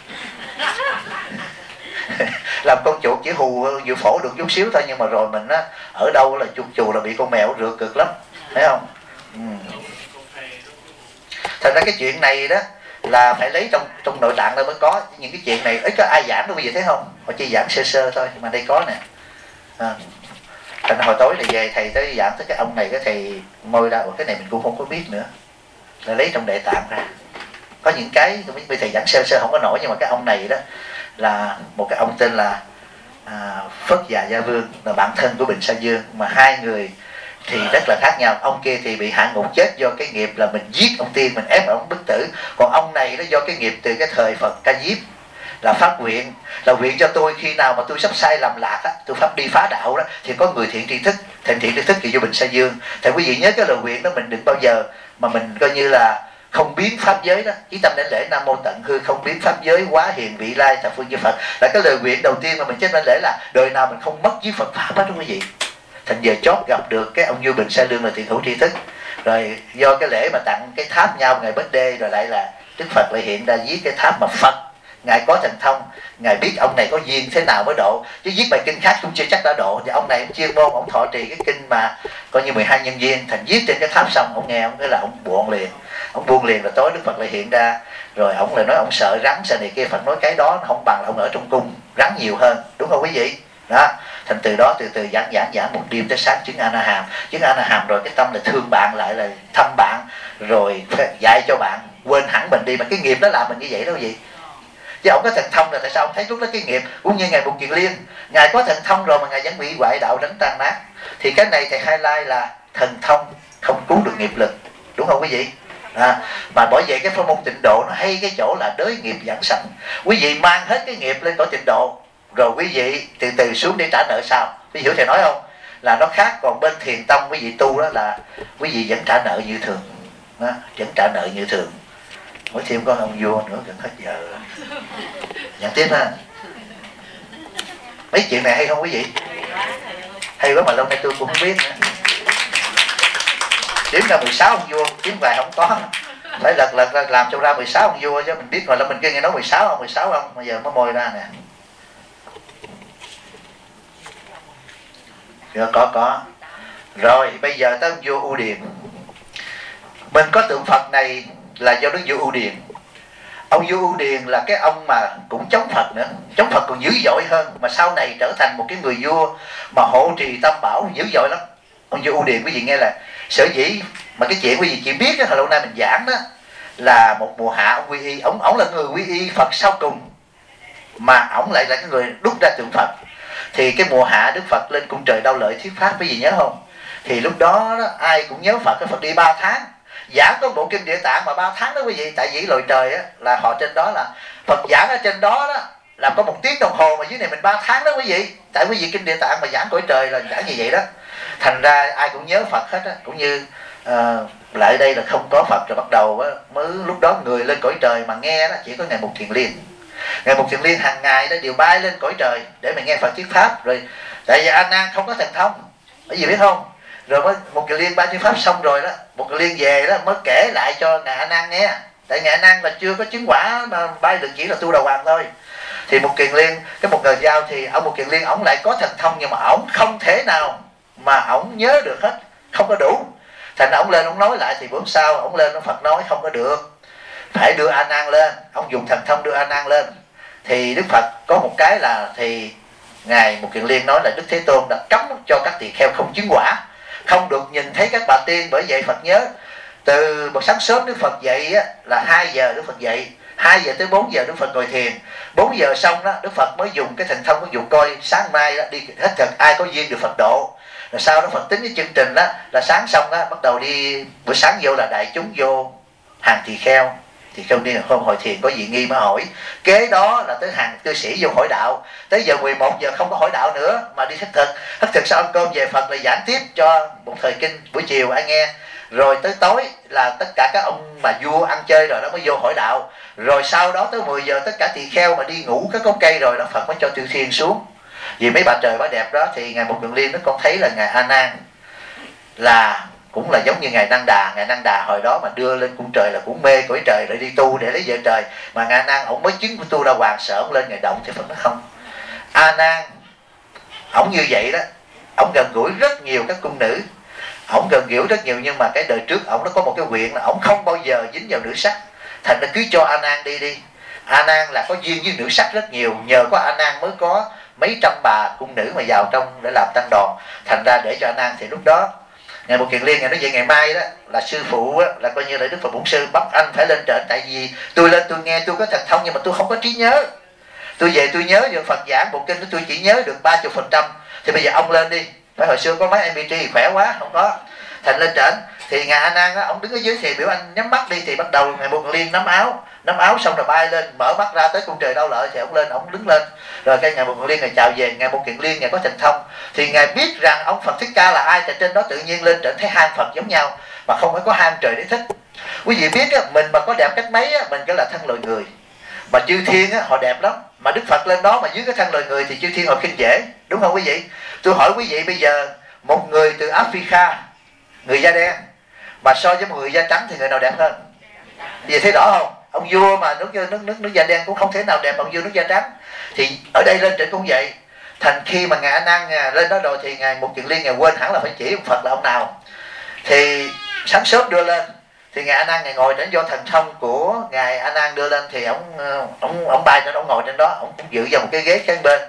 Làm con chuột chỉ hù dự phổ được chút xíu thôi, nhưng mà rồi mình á, ở đâu là chù là bị con mèo rượt cực lắm, thấy không? Thành ra cái chuyện này đó là phải lấy trong nội tạng ra mới có. Những cái chuyện này ít có ai giảng đâu, bây giờ thấy không? Họ chỉ giảng sơ sơ thôi, mà đây có nè. Thành ra hồi tối này về thầy tới giảng tới cái ông này, cái thầy môi ra, cái này mình cũng không có biết nữa, là lấy trong Địa Tạng ra. Có những cái bây thầy giảng sơ sơ không có nổi, nhưng mà cái ông này đó là một cái ông tên là Phất Già Gia Vương, là bạn thân của Bình Sa Dương, mà hai người thì rất là khác nhau. Ông kia thì bị hạ ngục chết do cái nghiệp là mình giết ông Tiên, mình ép ông bức tử. Còn ông này nó do cái nghiệp từ cái thời Phật Ca Diếp là phát nguyện, là nguyện cho tôi khi nào mà tôi sắp sai lầm lạc á, tôi pháp đi phá đạo đó, thì có người thiện tri thức, thiện tri thức thì vô Bình Sa Dương. Thì quý vị nhớ cái lời nguyện đó, mình đừng bao giờ mà mình coi như là không biến pháp giới đó. Chí tâm đến lễ Nam Mô Tận Hư, không biến pháp giới, quá hiền vị lai thập phương như Phật, là cái lời nguyện đầu tiên mà mình chết đến lễ, là đời nào mình không mất với Phật pháp hết đó quý vị. Thành giờ chót gặp được cái ông vua Bình Sa Lương là thiện hữu tri thức, rồi do cái lễ mà tặng cái tháp nhau ngày bết đê, rồi lại là Đức Phật lại hiện ra viết cái tháp mà Phật ngài có thần thông, ngài biết ông này có duyên thế nào mới độ, chứ viết bài kinh khác cũng chưa chắc đã độ. Thì ông này ông chuyên môn, ông thọ trì cái kinh mà coi như 12 nhân duyên, thành viết trên cái tháp xong, ông nghe ông nói là ông buồn liền, ông buông liền. Là tối Đức Phật lại hiện ra, rồi ông lại nói ông sợ rắn sợ này kia. Phật nói cái đó nó không bằng là ông ở trong cung, rắn nhiều hơn, đúng không quý vị đó. Thành từ đó từ từ giảng một đêm tới sáng chứng A Na Hàm. Chứng A Na Hàm rồi cái tâm là thương bạn, lại là thăm bạn, rồi dạy cho bạn quên hẳn mình đi. Mà cái nghiệp đó làm mình như vậy đâu gì. Chứ ông có thần thông rồi tại sao ông thấy lúc đó cái nghiệp? Cũng như ngài Mục Kiền Liên, ngài có thần thông rồi mà ngài vẫn bị hoại đạo đánh tan nát. Thì cái này thầy highlight là thần thông không cứu được nghiệp lực, đúng không quý vị? Mà bởi vậy cái pháp môn tịnh độ nó hay cái chỗ là đới nghiệp giảng sanh. Quý vị mang hết cái nghiệp lên cõi tịnh độ, rồi quý vị từ từ xuống để trả nợ sau. Quý vị hiểu thầy nói không? Là nó khác. Còn bên thiền tông quý vị tu đó là quý vị vẫn trả nợ như thường đó, vẫn trả nợ như thường. Mới thêm có ông vua nữa gần hết giờ. Nhận tiếp ha. Mấy chuyện này hay không quý vị? Hay quá mà lâu nay tôi cũng không biết nữa. Kiếm ra 16 ông vua, kiếm vài không có. Phải lật làm cho ra 16 ông vua chứ mình biết rồi là mình kia nghe nói 16 ông, bây giờ mới môi ra nè. Có. Rồi bây giờ tới ông vua U Điền. Mình có tượng Phật này là do đức vua U Điền. Ông vua U Điền là cái ông mà cũng chống Phật nữa, chống Phật còn dữ dội hơn, mà sau này trở thành một cái người vua mà hộ trì tam bảo dữ dội lắm. Ông vua U Điền quý vị nghe là sở dĩ mà cái chuyện quý vị chỉ biết đó, hồi lâu nay mình giảng đó là một mùa hạ ông quy y, ông là người quy y Phật sau cùng, mà ông lại là cái người đúc ra tượng Phật. Thì cái mùa hạ Đức Phật lên cung trời Đau Lợi thuyết pháp, quý vị nhớ không? Thì lúc đó, ai cũng nhớ Phật, cái Phật đi 3 tháng giảng có bộ kinh Địa Tạng mà 3 tháng đó quý vị. Tại vì lồi trời á, là họ trên đó là Phật giảng ở trên đó là có 1 tiếng đồng hồ, mà dưới này mình 3 tháng đó quý vị. Tại quý vị kinh Địa Tạng mà giảng cõi trời là giảng như vậy đó. Thành ra ai cũng nhớ Phật hết á. Cũng như lại đây là không có Phật, rồi bắt đầu mới lúc đó người lên cõi trời mà nghe đó chỉ có ngài Mục Kiền Liên. Ngài Mục Kiền Liên hàng ngày đó đều bay lên cõi trời để mà nghe Phật thuyết pháp. Rồi tại vì A Nan không có thần thông, bởi vì biết không? Rồi mới Mục Kiền Liên ban thuyết pháp xong rồi đó, Mục Kiền Liên về đó mới kể lại cho ngài A Nan nghe. Tại ngài A Nan là chưa có chứng quả mà bay được, chỉ là tu đầu hoàng thôi. Thì Mục Kiền Liên, cái một người giao thì ông Mục Kiền Liên ổng lại có thần thông, nhưng mà ổng không thể nào mà ổng nhớ được hết, không có đủ. Thành ra ổng lên ổng nói lại, thì bữa sau ổng lên ông Phật nói không có được, phải đưa A Nan lên. Ông dùng thần thông đưa A Nan lên. Thì Đức Phật có một cái là thì ngài Mục Kiền Liên nói là Đức Thế Tôn đã cấm cho các tỳ kheo không chứng quả, không được nhìn thấy các bà tiên. Bởi vậy Phật nhớ từ một sáng sớm Đức Phật dậy là 2 giờ Đức Phật dậy, 2 giờ tới 4 giờ Đức Phật ngồi thiền. 4 giờ xong đó Đức Phật mới dùng cái thần thông, ví dụ coi sáng mai đó, đi hết thật ai có duyên được Phật độ. Rồi sau đó Phật tính cái chương trình đó là sáng xong đó bắt đầu đi, buổi sáng vô là đại chúng vô hàng tỳ kheo. Thì không đi hôm hội thiền có gì nghi mà hỏi. Kế đó là tới hàng cư sĩ vô hỏi đạo. Tới giờ 11 giờ không có hỏi đạo nữa mà đi thất thực sau ăn cơm về Phật là giảng tiếp cho một thời kinh buổi chiều ai nghe. Rồi tới tối là tất cả các ông mà vua ăn chơi rồi đó mới vô hỏi đạo. Rồi sau đó tới 10 giờ tất cả tỳ kheo mà đi ngủ các gốc cây rồi đó Phật mới cho tiểu thiên xuống. Vì mấy bà trời bà đẹp đó thì ngài Mục Kiền Liên nó con thấy là ngài A Nan là cũng là giống như ngài Năng Đà. Ngài Năng Đà hồi đó mà đưa lên cung trời là cũng mê cõi trời rồi đi tu để lấy vợ trời. Mà ngài A Nan ổng mới chứng của tu đa hoàng, sợ ổng lên ngài động thì Phật nói không. A Nan ổng như vậy đó, ổng gần gũi rất nhiều các cung nữ, ổng gần gũi rất nhiều, nhưng mà cái đời trước ổng nó có một cái nguyện là ổng không bao giờ dính vào nữ sắc. Thành ra cứ cho A Nan đi. A Nan là có duyên với nữ sắc rất nhiều, nhờ có A Nan mới có mấy trăm bà cung nữ mà vào trong để làm tăng đoàn. Thành ra để cho A Nan thì lúc đó ngài Mục Kiền Liên ngài nói vậy ngày mai đó là sư phụ đó, là coi như là Đức Phật Bổn Sư bắt anh phải lên trển. Tại vì tôi lên tôi nghe tôi có thần thông nhưng mà tôi không có trí nhớ. Tôi về tôi nhớ được Phật giảng bộ kinh đó tôi chỉ nhớ được 30%. Thì bây giờ ông lên đi. Phải hồi xưa có máy MP3 khỏe quá, không có. Thành lên trển thì ngài A Nan á, ông đứng ở dưới thì biểu anh nhắm mắt đi. Thì bắt đầu ngài Mục Kiền Liên nắm áo xong rồi bay lên, mở mắt ra tới cung trời Đau Lợi thì ông lên, ông đứng lên. Rồi cái ngài Mục Kiền Liên ngài chào về. Ngài Mục Kiền Liên ngài có thần thông thì ngài biết rằng ông Phật Thích Ca là ai. Tại trên đó tự nhiên lên trển thấy hai Phật giống nhau mà không phải có hai trời để thích. Quý vị biết á, mình mà có đẹp cách mấy á, mình cái là thân loài người. Mà chư thiên á, họ đẹp lắm. Mà Đức Phật lên đó mà dưới cái thân loài người thì chư thiên họ khinh dễ, đúng không quý vị? Tôi hỏi quý vị bây giờ một người từ Africa, người da đen mà so với một người da trắng thì người nào đẹp hơn? Vì thấy rõ không? Ông vua mà nước da đen cũng không thể nào đẹp bằng vua nước da trắng. Thì ở đây lên trển cũng vậy. Thành khi mà ngài A Nan lên đó rồi thì ngài Mục Kiền Liên ngài quên hẳn là phải chỉ ông Phật là ông nào. Thì sáng sớm đưa lên thì ngài A Nan ngài ngồi trên do thần thông của ngài A Nan đưa lên thì ông bay trên, ông ngồi trên đó, ông cũng dự vào một cái ghế kế bên.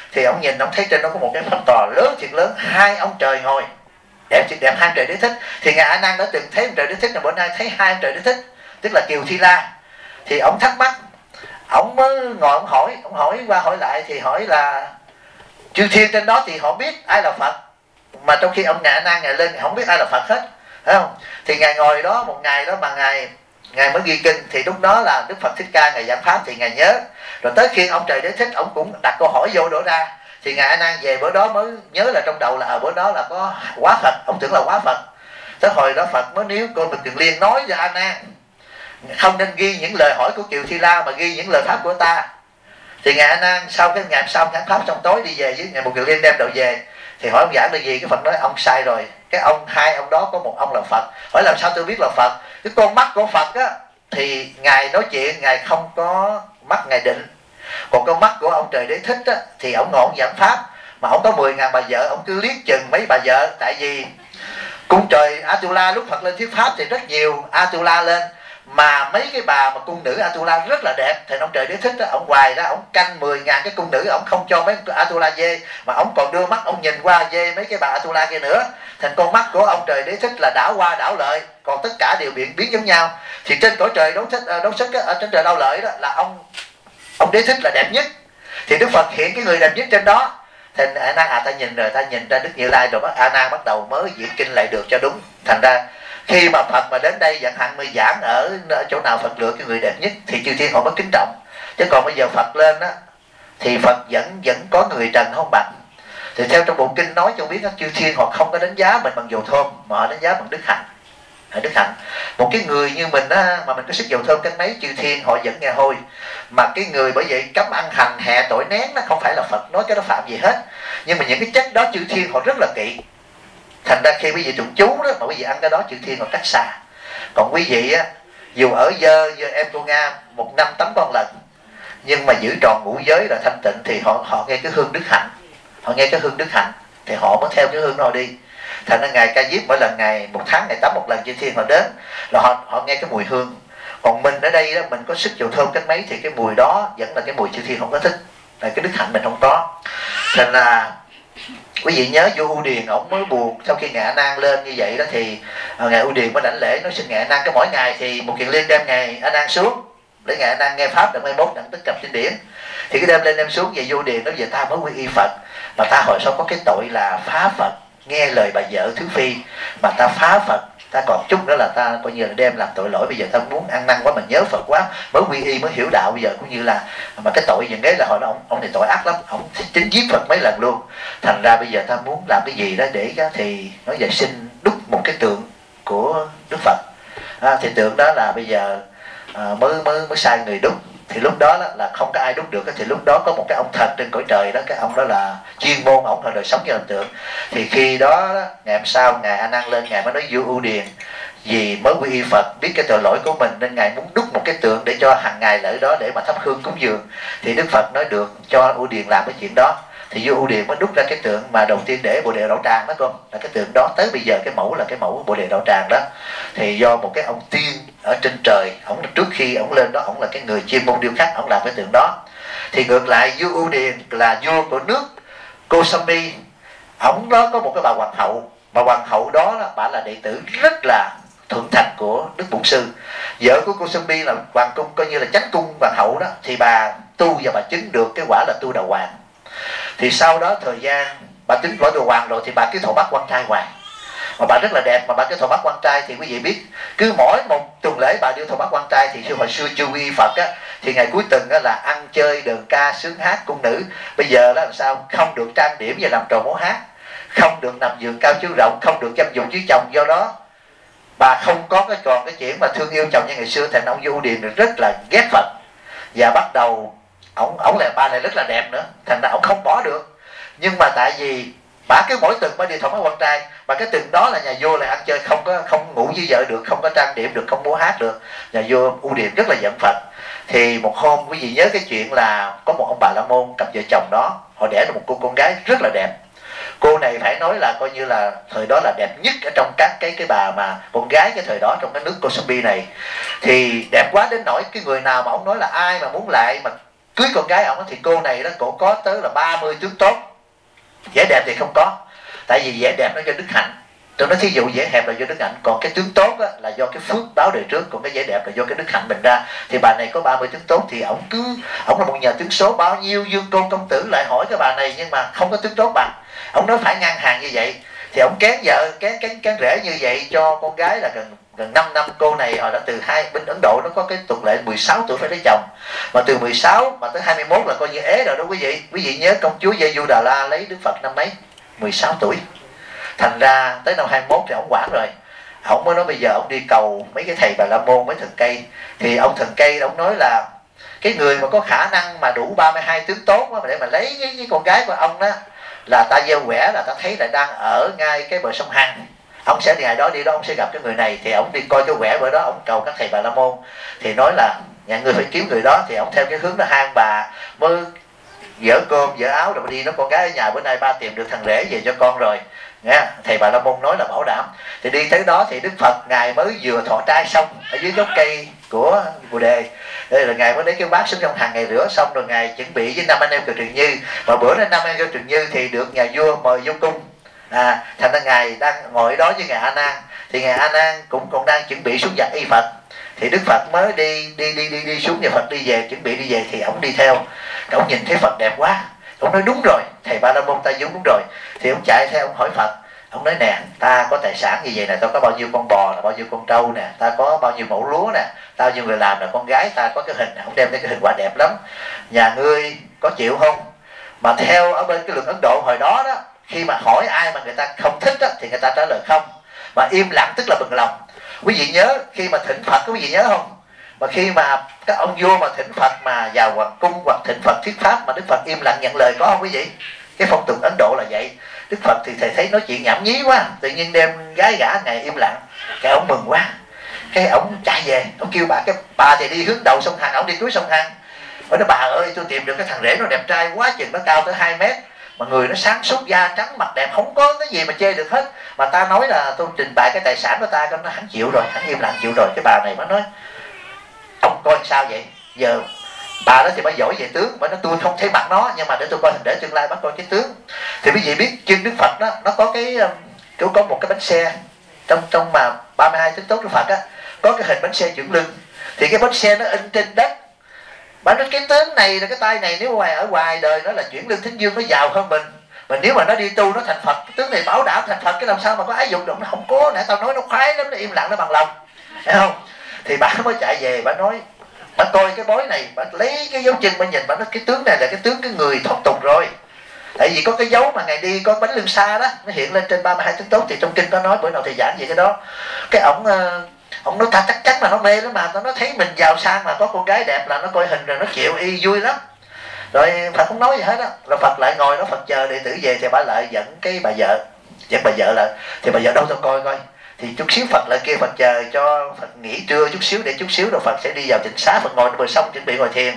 thì ông nhìn ông thấy trên đó có một cái pháp tòa lớn thiệt lớn, hai ông trời ngồi đẹp thiệt đẹp, hai ông trời đế thích. Thì ngài A Nan đã từng thấy ông trời đế thích, là bữa nay thấy hai ông trời đế thích, tức là Kiều Thi La. Thì ông thắc mắc, ông mới ngồi ông hỏi qua hỏi lại, thì hỏi là chư thiên trên đó thì họ biết ai là Phật, mà trong khi ông ngài A Nan ngài lên không biết ai là Phật hết, phải không? Thì ngài ngồi đó một ngày đó mà ngài mới ghi kinh, thì lúc đó là Đức Phật Thích Ca ngài giảng pháp thì ngài nhớ. Rồi tới khi ông trời đế thích ông cũng đặt câu hỏi vô đổ ra, thì ngài A Nan về bữa đó mới nhớ là trong đầu là ở bữa đó là có quá Phật, ông tưởng là quá Phật. Tới hồi đó Phật mới níu cô Mịch Kiền Liên nói cho A Nan không nên ghi những lời hỏi của Kiều Thi La mà ghi những lời pháp của ta. Thì ngài A Nan sau cái ngày sau giảng pháp xong tối đi về với ngài Mục Kiền Liên đem đầu về, thì hỏi ông giảng là gì, cái Phật nói ông sai rồi, cái hai ông đó có một ông là Phật. Hỏi làm sao tôi biết là Phật? Cái con mắt của Phật á thì ngài nói chuyện ngài không có mắt ngài định, còn con mắt của ông trời đế thích á thì ông ngồi giảng pháp mà ông có 10.000 bà vợ, ông cứ liếc chừng mấy bà vợ. Tại vì cung trời Atula lúc Phật lên thuyết pháp thì rất nhiều Atula lên, mà mấy cái bà mà cung nữ Atula rất là đẹp, thì ông trời đế thích đó, ông hoài ra ông canh 10.000 cái cung nữ, ông không cho mấy Atula dê, mà ông còn đưa mắt ông nhìn qua dê mấy cái bà Atula kia nữa. Thành con mắt của ông trời đế thích là đảo qua đảo lợi, còn tất cả đều biến giống nhau. Thì trên cõi trời đấu sức ở trên trời đau lợi đó là ông đế thích là đẹp nhất, thì Đức Phật hiện cái người đẹp nhất trên đó. Thành A Nan ta nhìn rồi, ta nhìn ra Đức Như Lai rồi, A Nan bắt đầu mới diễn kinh lại được cho đúng. Thành ra khi mà Phật mà đến đây chẳng hạn mới giảng ở chỗ nào Phật lựa cái người đẹp nhất thì chư thiên họ mới kính trọng. Chứ còn bây giờ Phật lên á thì Phật vẫn có người trần không bằng. Thì theo trong bộ kinh nói cho biết các chư thiên họ không có đánh giá mình bằng dầu thơm, mà họ đánh giá bằng đức hạnh. Đức hạnh. Một cái người như mình á, mà mình có sức dầu thơm cách mấy chư thiên họ vẫn nghe hôi. Mà cái người bởi vậy cấm ăn hành hè tội nén, nó không phải là Phật nói cái đó phạm gì hết, nhưng mà những cái chất đó chư thiên họ rất là kỵ. Thành ra khi quý vị tụng chú đó mà quý vị ăn cái đó chư thiên họ cách xa. Còn quý vị á, dù ở dơ em cô Nga 1 năm tắm con lần, nhưng mà giữ tròn ngũ giới là thanh tịnh, thì họ nghe cái hương đức hạnh, họ nghe cái hương đức hạnh thì họ mới theo cái hương đó đi. Thành ra ngài Ca Diếp mỗi lần ngày 1 tháng ngày tắm 1 lần chư thiên họ đến là họ nghe cái mùi hương. Còn mình ở đây đó, mình có sức dầu thơm cách mấy thì cái mùi đó vẫn là cái mùi chư thiên không có thích, là cái đức hạnh mình không có. Thành là quý vị nhớ vua U Điền ổng mới buồn sau khi ngài A Nan lên như vậy đó, thì ngài U Điền mới đảnh lễ nói xin ngài A Nan, cái mỗi ngày thì một Kiền Liên đem ngài A Nan xuống để ngài A Nan nghe pháp đặng mai mốt đặng tất cập kinh điển. Thì cái đem lên đem xuống về vua Điền nói về ta mới quy y Phật, mà ta hồi sau có cái tội là phá Phật, nghe lời bà vợ thứ phi mà ta phá Phật, ta còn chút nữa là ta coi như là đem làm tội lỗi. Bây giờ ta muốn ăn năn quá, mình nhớ Phật quá mới quy y mới hiểu đạo, bây giờ cũng như là mà cái tội những cái là hồi đó ông thì tội ác lắm, ông chính giết Phật mấy lần luôn. Thành ra bây giờ ta muốn làm cái gì đó để thì nói về xin đúc một cái tượng của Đức Phật. Thì tượng đó là bây giờ mới sai người đúc. Thì lúc đó là không có ai đúc được. Thì lúc đó có một cái ông thần trên cõi trời đó, cái ông đó là chuyên môn, ông hồi đời sống như làm tượng. Thì khi đó ngày hôm sau ngài A Nan lên, ngài mới nói vua U Điền vì mới quy y Phật biết cái tội lỗi của mình nên ngài muốn đúc một cái tượng để cho hàng ngày lại đó để mà thắp hương cúng dường. Thì Đức Phật nói được, cho U Điền làm cái chuyện đó. Thì vua U Điền mới đúc ra cái tượng mà đầu tiên để Bồ Đề Đạo Tràng đó con, là cái tượng đó tới bây giờ cái mẫu là cái mẫu Bồ Đề Đạo Tràng đó. Thì do một cái ông tiên ở trên trời, ổng trước khi ổng lên đó ổng là cái người chuyên môn điêu khắc, ổng làm cái tượng đó. Thì ngược lại vua U Điền là vua của nước Kosami, ổng đó có một cái bà hoàng hậu, mà hoàng hậu đó bà là đệ tử rất là thượng thành của Đức Bổn Sư. Vợ của Kosami là hoàng cung coi như là chánh cung hoàng hậu đó, thì bà tu và bà chứng được cái quả là tu đà hoàng. Thì sau đó thời gian bà chứng quả đà hoàng rồi thì bà cứ thọ bắt quan trai hoài, mà bà rất là đẹp mà bà cứ thọ bắt quan trai. Thì quý vị biết cứ mỗi một tuần lễ bà đưa thọ bắt quan trai. Thì hồi xưa chưa quy Phật á, thì ngày cuối tuần á là ăn chơi đờn ca sướng hát cung nữ. Bây giờ là làm sao không được trang điểm và làm trò múa hát, không được nằm giường cao chiếu rộng, không được dâm dục với chồng. Do đó bà không có còn cái chuyện mà thương yêu chồng như ngày xưa. Thành ông vua Điền rất là ghét Phật và bắt đầu ổng là bà này rất là đẹp nữa, thành ra ổng không bỏ được. Nhưng mà tại vì bà cứ mỗi tuần mới đi thọ bắt quan trai, mà cái tuần đó là nhà vua lại ăn chơi, không ngủ với vợ được, không có trang điểm được, không múa hát được. Nhà vua U Điền rất là giận Phật. Thì một hôm quý vị nhớ cái chuyện là có một ông Bà La Môn cặp vợ chồng đó, họ đẻ được một cô con gái rất là đẹp. Cô này phải nói là coi như là thời đó là đẹp nhất ở trong các cái bà mà con gái cái thời đó trong cái nước Kosami này. Thì đẹp quá đến nỗi cái người nào mà ông nói là ai mà muốn lại mà cưới con gái ổng thì cô này đó, cổ có tới là 30 tướng tốt. Vẻ đẹp thì không có, tại vì vẻ đẹp nó do đức hạnh. Tôi nói thí dụ vẻ đẹp là do đức hạnh, còn cái tướng tốt á, là do cái phước báo đời trước, còn cái vẻ đẹp là do cái đức hạnh mình ra. Thì bà này có 30 tướng tốt, thì ổng là một nhà tướng số, bao nhiêu dương côn công tử lại hỏi cái bà này nhưng mà không có tướng tốt bằng. Ổng nói phải ngang hàng như vậy, thì ổng kén vợ, kén rể như vậy cho con gái là gần 5 năm. Cô này hồi đó từ bên Ấn Độ nó có cái tục lệ 16 tuổi phải lấy chồng, mà từ 16 mà tới 21 là coi như ế rồi đó quý vị. Quý vị nhớ công chúa Giê-du Đà La lấy Đức Phật năm mấy? 16 tuổi. Thành ra tới năm 21 thì ổng quản rồi. Ổng mới nói bây giờ ổng đi cầu mấy cái thầy Bà La Môn, mấy thần cây. Thì ông thần cây ổng nói là cái người mà có khả năng mà đủ 32 tướng tốt đó, để mà lấy cái con gái của ông đó, là ta gieo quẻ là ta thấy là đang ở ngay cái bờ sông Hằng. Ông sẽ ngày đó đi đó, ông sẽ gặp cái người này. Thì ông đi coi cái quẻ bữa đó, ông cầu các thầy Bà La Môn. Thì nói là nhà người phải kiếm người đó. Thì ông theo cái hướng đó, hai ông bà mới dỡ cơm dỡ áo rồi đi. Nó con gái ở nhà bữa nay ba tìm được thằng rể về cho con rồi nghe. Thầy Bà La Môn nói là bảo đảm. Thì đi tới đó thì Đức Phật ngài mới vừa thọ trai xong ở dưới gốc cây của Bồ Đề. Đây là ngài mới lấy cái bát xuống trong hàng, ngày rửa xong rồi ngài chuẩn bị với 5 anh em Kiều Trần Như. Mà bữa nay 5 anh em Kiều Trần Như thì được nhà vua mời vô cung. Thành ra ngài đang ngồi đó với ngài A Nan. Thì ngài A Nan cũng còn đang chuẩn bị xuống giặt y Phật. Thì Đức Phật mới đi xuống, nhà Phật đi về, chuẩn bị đi về thì ổng đi theo. Ổng nhìn thấy Phật đẹp quá, ổng nói đúng rồi, thầy Ba La Môn ta đúng rồi. Thì ổng chạy theo, ổng hỏi Phật. Ông nói nè, ta có tài sản như vậy nè, ta có bao nhiêu con bò, bao nhiêu con trâu nè, ta có bao nhiêu mẫu lúa nè, bao nhiêu người làm nè, con gái ta có cái hình nè. Ông đem tới cái hình quả đẹp lắm, nhà ngươi có chịu không? Mà theo ở bên cái luật Ấn Độ hồi đó đó, khi mà hỏi ai mà người ta không thích đó, thì người ta trả lời không. Mà im lặng tức là bừng lòng. Quý vị nhớ khi mà thỉnh Phật, quý vị nhớ không? Mà khi mà các ông vua mà thỉnh Phật mà vào hoàng cung hoặc thỉnh Phật thuyết pháp mà Đức Phật im lặng nhận lời có không quý vị? Cái phong tục Ấn Độ là vậy. Đức Phật thì thầy thấy nói chuyện nhảm nhí quá, tự nhiên đem gái gả ngày im lặng. Cái ông mừng quá, cái ông chạy về, ông kêu bà thì đi hướng đầu sông Hằng, ông đi cuối sông Hằng. Nói bà ơi, tôi tìm được cái thằng rể nó đẹp trai quá chừng, nó cao tới 2 mét, mà người nó sáng suốt, da trắng, mặt đẹp, không có cái gì mà chê được hết. Mà ta nói là tôi trình bày cái tài sản của ta, nó hắn chịu rồi, hắn im lặng chịu rồi. Cái bà này mới nói ông coi sao vậy? Giờ bà đó thì bà giỏi về tướng, bà nói tôi không thấy mặt nó, nhưng mà để tôi coi hình để tương lai bắt coi cái tướng. Thì quý vị biết chân Đức Phật đó, nó có có một cái bánh xe trong mà 32 tướng tốt Đức Phật á, có cái hình bánh xe chuyển lưng. Thì cái bánh xe nó in trên đất. Bà nói cái tướng này là cái tay này, nếu ở ngoài đời nó là chuyển lưng thính dương, nó giàu hơn mình. Mà nếu mà nó đi tu nó thành Phật, cái tướng này bảo đảm thành Phật, cái làm sao mà có ái dục được? Nó không có, nãy tao nói nó khoái lắm, nó im lặng, nó bằng lòng, thấy không? Thì bà mới chạy về, bà nói, bà coi cái bói này, bà lấy cái dấu chân, bà nhìn, bà nói cái tướng này là cái tướng cái người thoát tục rồi. Tại vì có cái dấu mà ngày đi có bánh lưng xa đó, nó hiện lên trên 32 tướng tốt. Thì trong kinh có nói, bữa nào thầy giảng về cái đó. Cái ông nói ta chắc chắn là nó mê lắm, mà nó thấy mình giàu sang mà có con gái đẹp là nó coi hình rồi nó chịu y vui lắm. Rồi Phật không nói gì hết á. Rồi Phật lại ngồi đó, Phật chờ đệ tử về. Thì bà lại dẫn cái bà vợ, dẫn bà vợ lại. Thì bà vợ đâu tao coi coi. Thì chút xíu Phật lại kêu Phật chờ cho Phật nghỉ trưa chút xíu, để chút xíu rồi Phật sẽ đi vào tịnh xá. Phật ngồi bờ sông chuẩn bị ngồi thiền.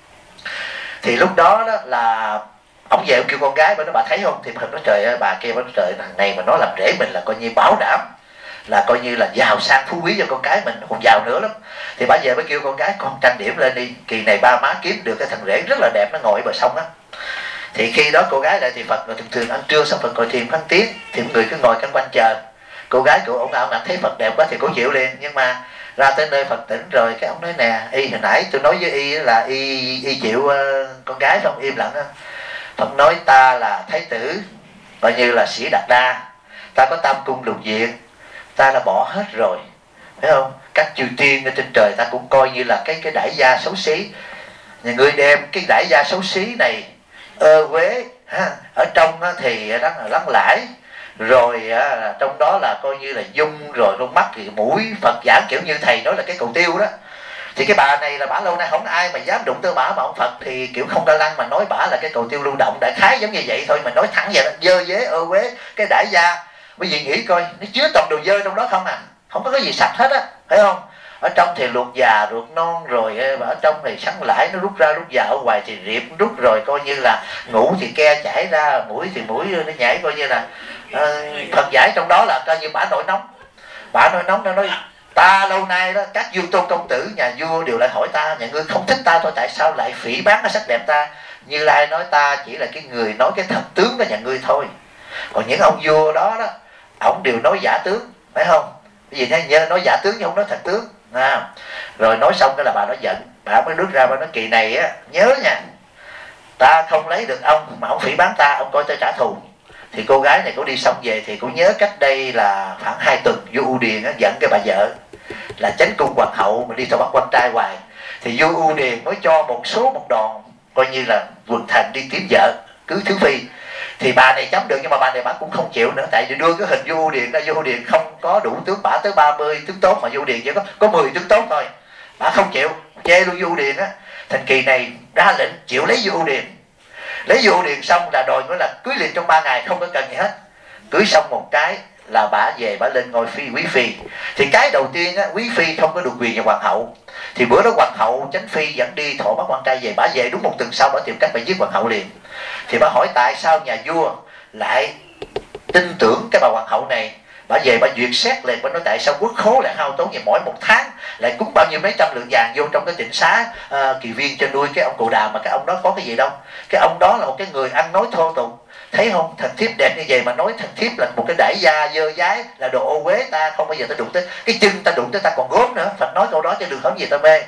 Thì lúc đó đó là ông về ông kêu con gái, bà thấy không? Thì Phật nói trời ơi, bà kia bà nói trời, thằng này mà nó làm rể mình là coi như bảo đảm, là coi như là giàu sang phú quý cho con cái mình, còn giàu nữa lắm. Thì bà về mới kêu con gái, con tranh điểm lên đi, kỳ này ba má kiếm được cái thằng rể rất là đẹp, nó ngồi bờ sông á. Thì khi đó cô gái lại thì Phật thường thường ăn trưa xong Phật ngồi thiền phân tiếng. Thì mọi người cứ ngồi canh quanh chờ. Cô gái của ông cảm thấy Phật đẹp quá thì cô chịu liền. Nhưng mà ra tới nơi Phật tỉnh rồi, cái ông nói nè, y hồi nãy tôi nói với y là y chịu con gái không? Im lặng đó. Phật nói ta là thái tử, coi như là Sĩ Đạt Đa, ta có tam cung lục diện, ta đã bỏ hết rồi, phải không? Các chư tiên ở trên trời ta cũng coi như là cái đại gia xấu xí. Nhà ngươi đem cái đại gia xấu xí này quế ở trong thì lắng lãi, rồi trong đó là coi như là dung, rồi con mắt thì mũi. Phật giảng kiểu như thầy nói là cái cầu tiêu đó. Thì cái bà này là bả lâu nay không ai mà dám đụng tới bả, mà ông Phật thì kiểu không đa lăng mà nói bả là cái cầu tiêu lưu động, đại khái giống như vậy thôi. Mình nói thẳng vậy đó, dơ dế quế cái đại gia. Bởi vì nghĩ coi, nó chứa toàn đồ dơ trong đó không à, không có cái gì sạch hết á, phải không? Ở trong thì luộc già ruột non, rồi ở trong thì sắn lãi nó rút ra rút vào, ở ngoài thì riệp rút, rồi coi như là ngủ thì ke chảy ra, mũi thì mũi nó nhảy, coi như là Phật giải trong đó là coi như bả nổi nóng. Bả nổi nóng, nó nói Ta lâu nay đó, các vua tôn công tử nhà vua đều lại hỏi ta, nhà ngươi không thích ta thôi, tại sao lại phỉ báng cái sắc đẹp ta? Như Lai nói ta chỉ là cái người nói cái thật tướng của nhà ngươi thôi. Còn những ông vua đó đó, ông đều nói giả tướng, phải không? Cái gì nhớ nói giả tướng nhưng không nói thật tướng. Rồi nói xong cái là bà nó giận, bà mới bước ra bà nói kỳ này á, nhớ nha, ta không lấy được ông mà ông phỉ báng ta, ông coi tôi trả thù. Thì cô gái này cô đi xong về thì cô nhớ cách đây là khoảng 2 tuần vua U Điền dẫn cái bà vợ là chánh cung hoàng hậu mà đi theo bắt quan trai hoài, thì vua U Điền mới cho một đoàn coi như là quần thần đi kiếm vợ cưới thứ phi. Thì bà này chấm được nhưng mà bà này bà cũng không chịu nữa, tại vì đưa cái hình vua U Điền ra, vua U Điền không có đủ tướng, bả tới 30 tướng tốt mà vua U Điền chỉ có 10 tướng tốt thôi, bà không chịu, chê luôn vua U Điền á. Thành kỳ này ra lệnh chịu lấy vua U Điền. Lấy vua U Điền xong là đòi nữa là cưới liền trong 3 ngày, không có cần gì hết. Cưới xong một cái là bả về bả lên ngôi quý phi. Thì cái đầu tiên á, quý phi không có được quyền nhà hoàng hậu. Thì bữa đó hoàng hậu chánh phi dẫn đi thọ bắt quan trai về, bả về đúng 1 tuần sau bả tìm cách phải giết hoàng hậu liền. Thì bả hỏi tại sao nhà vua lại tin tưởng cái bà hoàng hậu này. Bà về bà duyệt xét liền, bà nói tại sao quốc khố lại hao tốn như mỗi 1 tháng lại cúng bao nhiêu mấy trăm lượng vàng vô trong cái tịnh xá Kỳ Viên cho nuôi cái ông Cù Đàm, mà cái ông đó có cái gì đâu. Cái ông đó là một cái người ăn nói thô tục, thấy không, thần thiếp đẹp như vậy mà nói thần thiếp là một cái đãi gia dơ dái, là đồ ô uế, ta không bao giờ ta đụng tới cái chân, ta đụng tới ta còn gốm nữa. Phật nói câu đó cho đường hướng gì ta mê.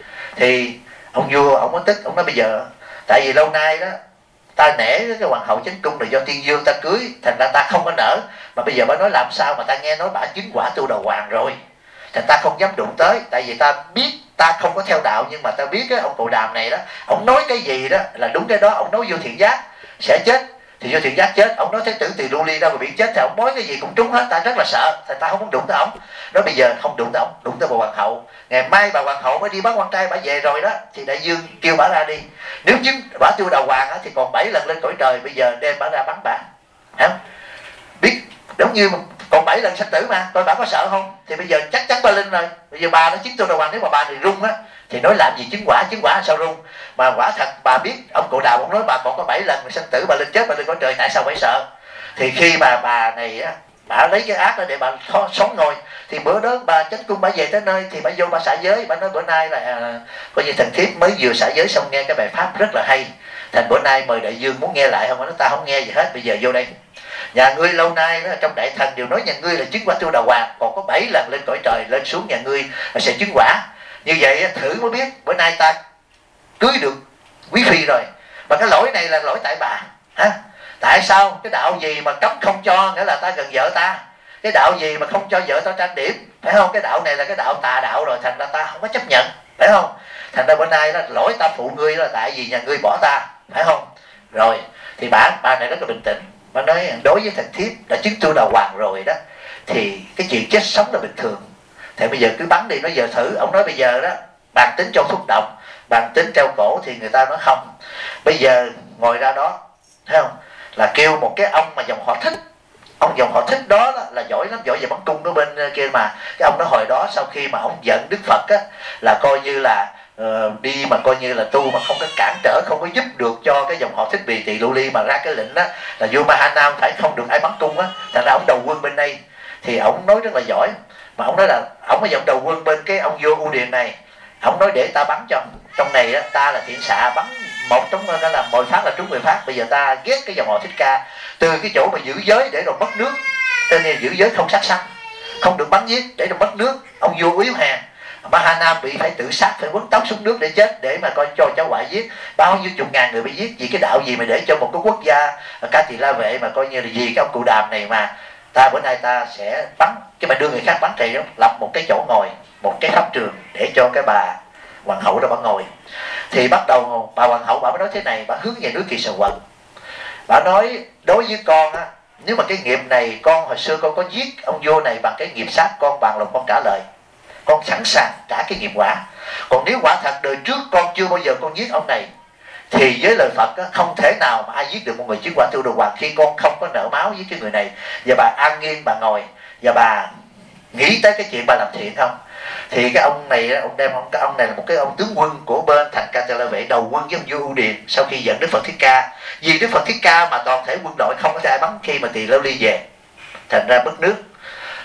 Thì ông vua ông có tức, ông nói bây giờ tại vì lâu nay đó ta nể cái hoàng hậu chánh cung là do tiên dương ta cưới, thành ra ta không có nỡ, mà bây giờ bà nói làm sao mà ta nghe nói bà chứng quả tu đầu hoàng rồi, thành ta không dám đụng tới. Tại vì ta biết ta không có theo đạo, nhưng mà ta biết cái ông Cù Đàm này đó, ông nói cái gì đó là đúng cái đó. Ông nói vô thiện giác sẽ chết thì vô thiện giác chết, ông nói Thái tử Tỳ Lưu Ly đâu mà bị chết, thì ông nói cái gì cũng trúng hết. Ta rất là sợ, thành ta không muốn đụng tới ông. Nói bây giờ không đụng tới ông, đụng tới bà hoàng hậu. Ngày mai bà hoàng hậu mới đi bắt quan trai, bà về rồi đó thì đại dương kêu bà ra đi. Nếu chứng bà tu đầu hoàng á, thì còn 7 lần lên cõi trời, bây giờ đem bà ra bắn bà. Hả? Biết giống như còn 7 lần sanh tử mà, coi bà có sợ không? Thì bây giờ chắc chắn bà linh rồi. Bây giờ bà nó chứng tu đầu hoàng, nếu mà bà này rung á thì nói làm gì chứng quả sao rung. Mà quả thật bà biết ông Cù Đàm ông nói bà còn có 7 lần sanh tử, bà lên chết, bà lên cõi trời, tại sao phải sợ? Thì khi bà này á, bà lấy cái ác đó để bà sống ngồi, thì bữa đó bà chánh cung bà về tới nơi thì bà vô bà xả giới. Bà nói bữa nay là coi như thần thiếp mới vừa xả giới xong nghe cái bài pháp rất là hay, thành bữa nay mời đại dương muốn nghe lại không? Nói ta không nghe gì hết, bây giờ vô đây. Nhà ngươi lâu nay đó, trong đại thần đều nói nhà ngươi là chứng quả tu đà hoàng, còn có 7 lần lên cõi trời, lên xuống nhà ngươi sẽ chứng quả. Như vậy thử mới biết. Bữa nay ta cưới được quý phi rồi, mà cái lỗi này là lỗi tại bà. Hả? Tại sao? Cái đạo gì mà cấm không cho, nghĩa là ta gần vợ ta. Cái đạo gì mà không cho vợ ta trang điểm, phải không? Cái đạo này là cái đạo tà đạo rồi, thành ra ta không có chấp nhận, phải không? Thành ra bữa nay đó, lỗi ta phụ ngươi là tại vì nhà ngươi bỏ ta, phải không? Rồi thì bà này rất là bình tĩnh. Bà nói đối với thần thiếp đã chứng tu đà hoàng rồi đó, thì cái chuyện chết sống là bình thường. Thì bây giờ cứ bắn đi. Nói giờ thử. Ông nói bây giờ đó, bàn tính cho thuốc độc, bàn tính treo cổ, thì người ta nói không. Bây giờ ngồi ra đó, thấy không, là kêu một cái ông mà dòng họ Thích. Ông dòng họ Thích đó là giỏi lắm, giỏi về bắn cung ở bên kia mà. Cái ông đó hồi đó sau khi mà ông giận Đức Phật á, là coi như là đi mà coi như là tu mà không có cản trở, không có giúp được cho cái dòng họ Thích Bì Tỳ Lưu Ly, mà ra cái lệnh đó là vua Ma Ha Nam phải không được ai bắn cung á. Thành ra ông đầu quân bên đây. Thì ông nói rất là giỏi, mà ông nói là ông mới dẫn đầu quân bên cái ông vua U Điền này. Ông nói để ta bắn cho, trong này á, ta là thiện xạ, bắn một trong đó là 10 phát là trúng 10 phát. Bây giờ ta ghét cái dòng họ Thích Ca, từ cái chỗ mà giữ giới để rồi mất nước, cho nên giữ giới không sát sanh, không được bắn giết để rồi mất nước. Ông vua yếu hèn Ma Ha Nam bị phải tự sát, phải quấn tóc xuống nước để chết, để mà coi cho cháu ngoại giết bao nhiêu chục ngàn người bị giết. Vì cái đạo gì mà để cho một cái quốc gia Ca Tỳ La Vệ mà coi như là vì cái ông Cù Đàm này mà ta bữa nay ta sẽ bắn, chứ mà đưa người khác bắn thì đó, lập một cái chỗ ngồi, một cái pháp trường để cho cái bà hoàng hậu đó bà ngồi. Thì bắt đầu bà hoàng hậu bà mới nói thế này, bà hướng về núi Kỳ Sở Quận. Bà nói đối với con á, nếu mà cái nghiệp này con hồi xưa con có giết ông vua này bằng cái nghiệp sát, con bằng lòng con trả lời, con sẵn sàng trả cái nghiệp quả. Còn nếu quả thật đời trước con chưa bao giờ con giết ông này, thì với lời Phật á, không thể nào mà ai giết được một người chứng quả tu đà hoàng khi con không có nợ máu với cái người này. Và bà an nghiêng bà ngồi, và bà nghĩ tới cái chuyện bà làm thiện không. Thì cái ông này, cái ông này là một cái ông tướng quân của bên thành Ca Tỳ La Vệ, đầu quân với ông vua U Điền sau khi dẫn Đức Phật Thích Ca. Vì Đức Phật Thích Ca mà toàn thể quân đội không có ai bắn khi mà Tỳ Lưu Ly về, thành ra mất nước.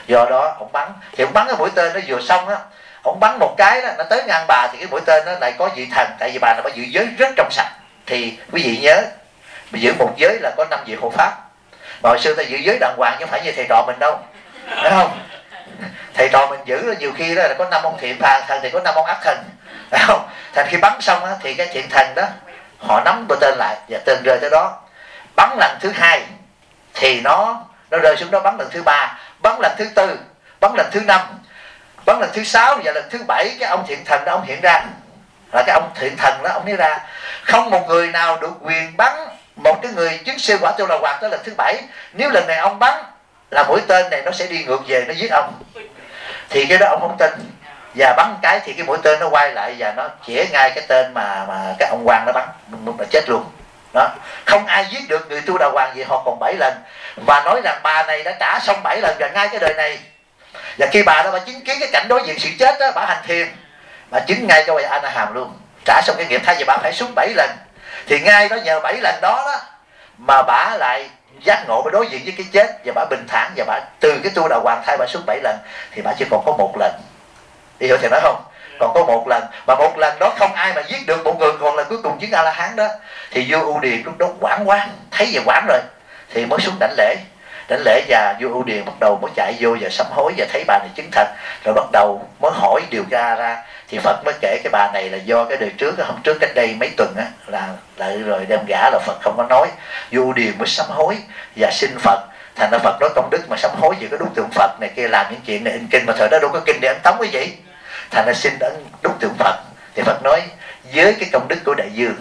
Do đó ông bắn, thì ông bắn cái mũi tên nó vừa xong á, ông bắn một cái đó nó tới ngang bà, thì cái mũi tên nó lại có vị thần, tại vì bà là bà giữ giới rất trong sạch. Thì quý vị nhớ, giữ một giới là có 5 vị hộ pháp. Mà hồi xưa ta giữ giới đàng hoàng chứ không phải như thầy trò mình đâu, phải không? Thầy trò mình giữ là nhiều khi đó là có 5 ông thiện thần thì có 5 ông ác thần, phải không? Thành khi bắn xong á, thì cái thiện thần đó họ nắm mũi tên lại và tên rơi tới đó. Bắn lần thứ 2 thì nó rơi xuống đó, bắn lần thứ 3, bắn lần thứ 4, bắn lần thứ 5, bắn lần thứ 6 và lần thứ 7 cái ông thiện thần đó ông hiện ra, là cái ông thiện thần đó ông nói ra không một người nào được quyền bắn một cái người chứng siêu quả Tu La Hoàng tới lần thứ 7. Nếu lần này ông bắn là mũi tên này nó sẽ đi ngược về nó giết ông. Thì cái đó ông không tin, và bắn cái thì cái mũi tên nó quay lại và nó chĩa ngay cái tên mà cái ông quan nó bắn, nó chết luôn đó. Không ai giết được người Tu La Hoàng vì họ còn 7 lần, và nói rằng bà này đã trả xong 7 lần và ngay cái đời này. Và khi bà đó bà chứng kiến cái cảnh đối diện sự chết đó, bà hành thiền, bà chứng ngay cho bà A Na Hàm luôn, trả xong cái nghiệp. Thay vì bà phải xuống 7 lần thì ngay đó nhờ 7 lần đó đó mà bà lại giác ngộ, bà đối diện với cái chết và bà bình thản, và bà từ cái Tu La Hoàng thay bà xuống 7 lần thì bà chỉ còn có 1 lần. Đi hiểu thầy nói không? Còn có 1 lần, mà 1 lần đó không ai mà giết được một người, còn lần cuối cùng chứng A La Hán đó. Thì vua U Điền lúc đó hoảng quá, thấy về hoảng rồi thì mới xuống đảnh lễ, và vua U Điền bắt đầu mới chạy vô và sám hối và thấy bà này chứng thật, rồi bắt đầu mới hỏi điều tra ra. Thì Phật mới kể cái bà này là do cái đời trước, hôm trước cách đây mấy tuần á, là lại rồi đem gả, là Phật không có nói. Vua U Điền mới sám hối và xin Phật. Thành ra Phật nói công đức mà sám hối về cái đúc tượng Phật này kia, làm những chuyện này in kinh, mà thời đó đâu có kinh để ấn tống quý vị. Thành ra xin ấn đúc tượng Phật. Thì Phật nói với cái công đức của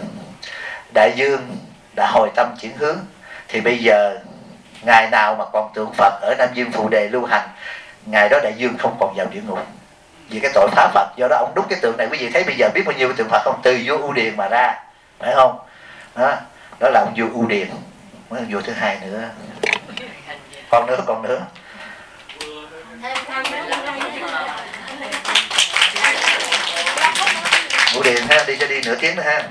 Đại Dương đã hồi tâm chuyển hướng, thì bây giờ ngày nào mà còn tượng Phật ở Nam Dương Phù Đề lưu hành, ngày đó Đại Dương không còn vào địa ngục vì cái tội phá Phật. Do đó ông đúc cái tượng này. Quý vị thấy bây giờ biết bao nhiêu cái tượng Phật không? Từ vua U Điền mà ra, phải không? Đó là ông vua U Điền. Mới vua thứ 2 nữa. Còn nữa. U Điền ha, đi cho đi nửa tiếng nữa ha.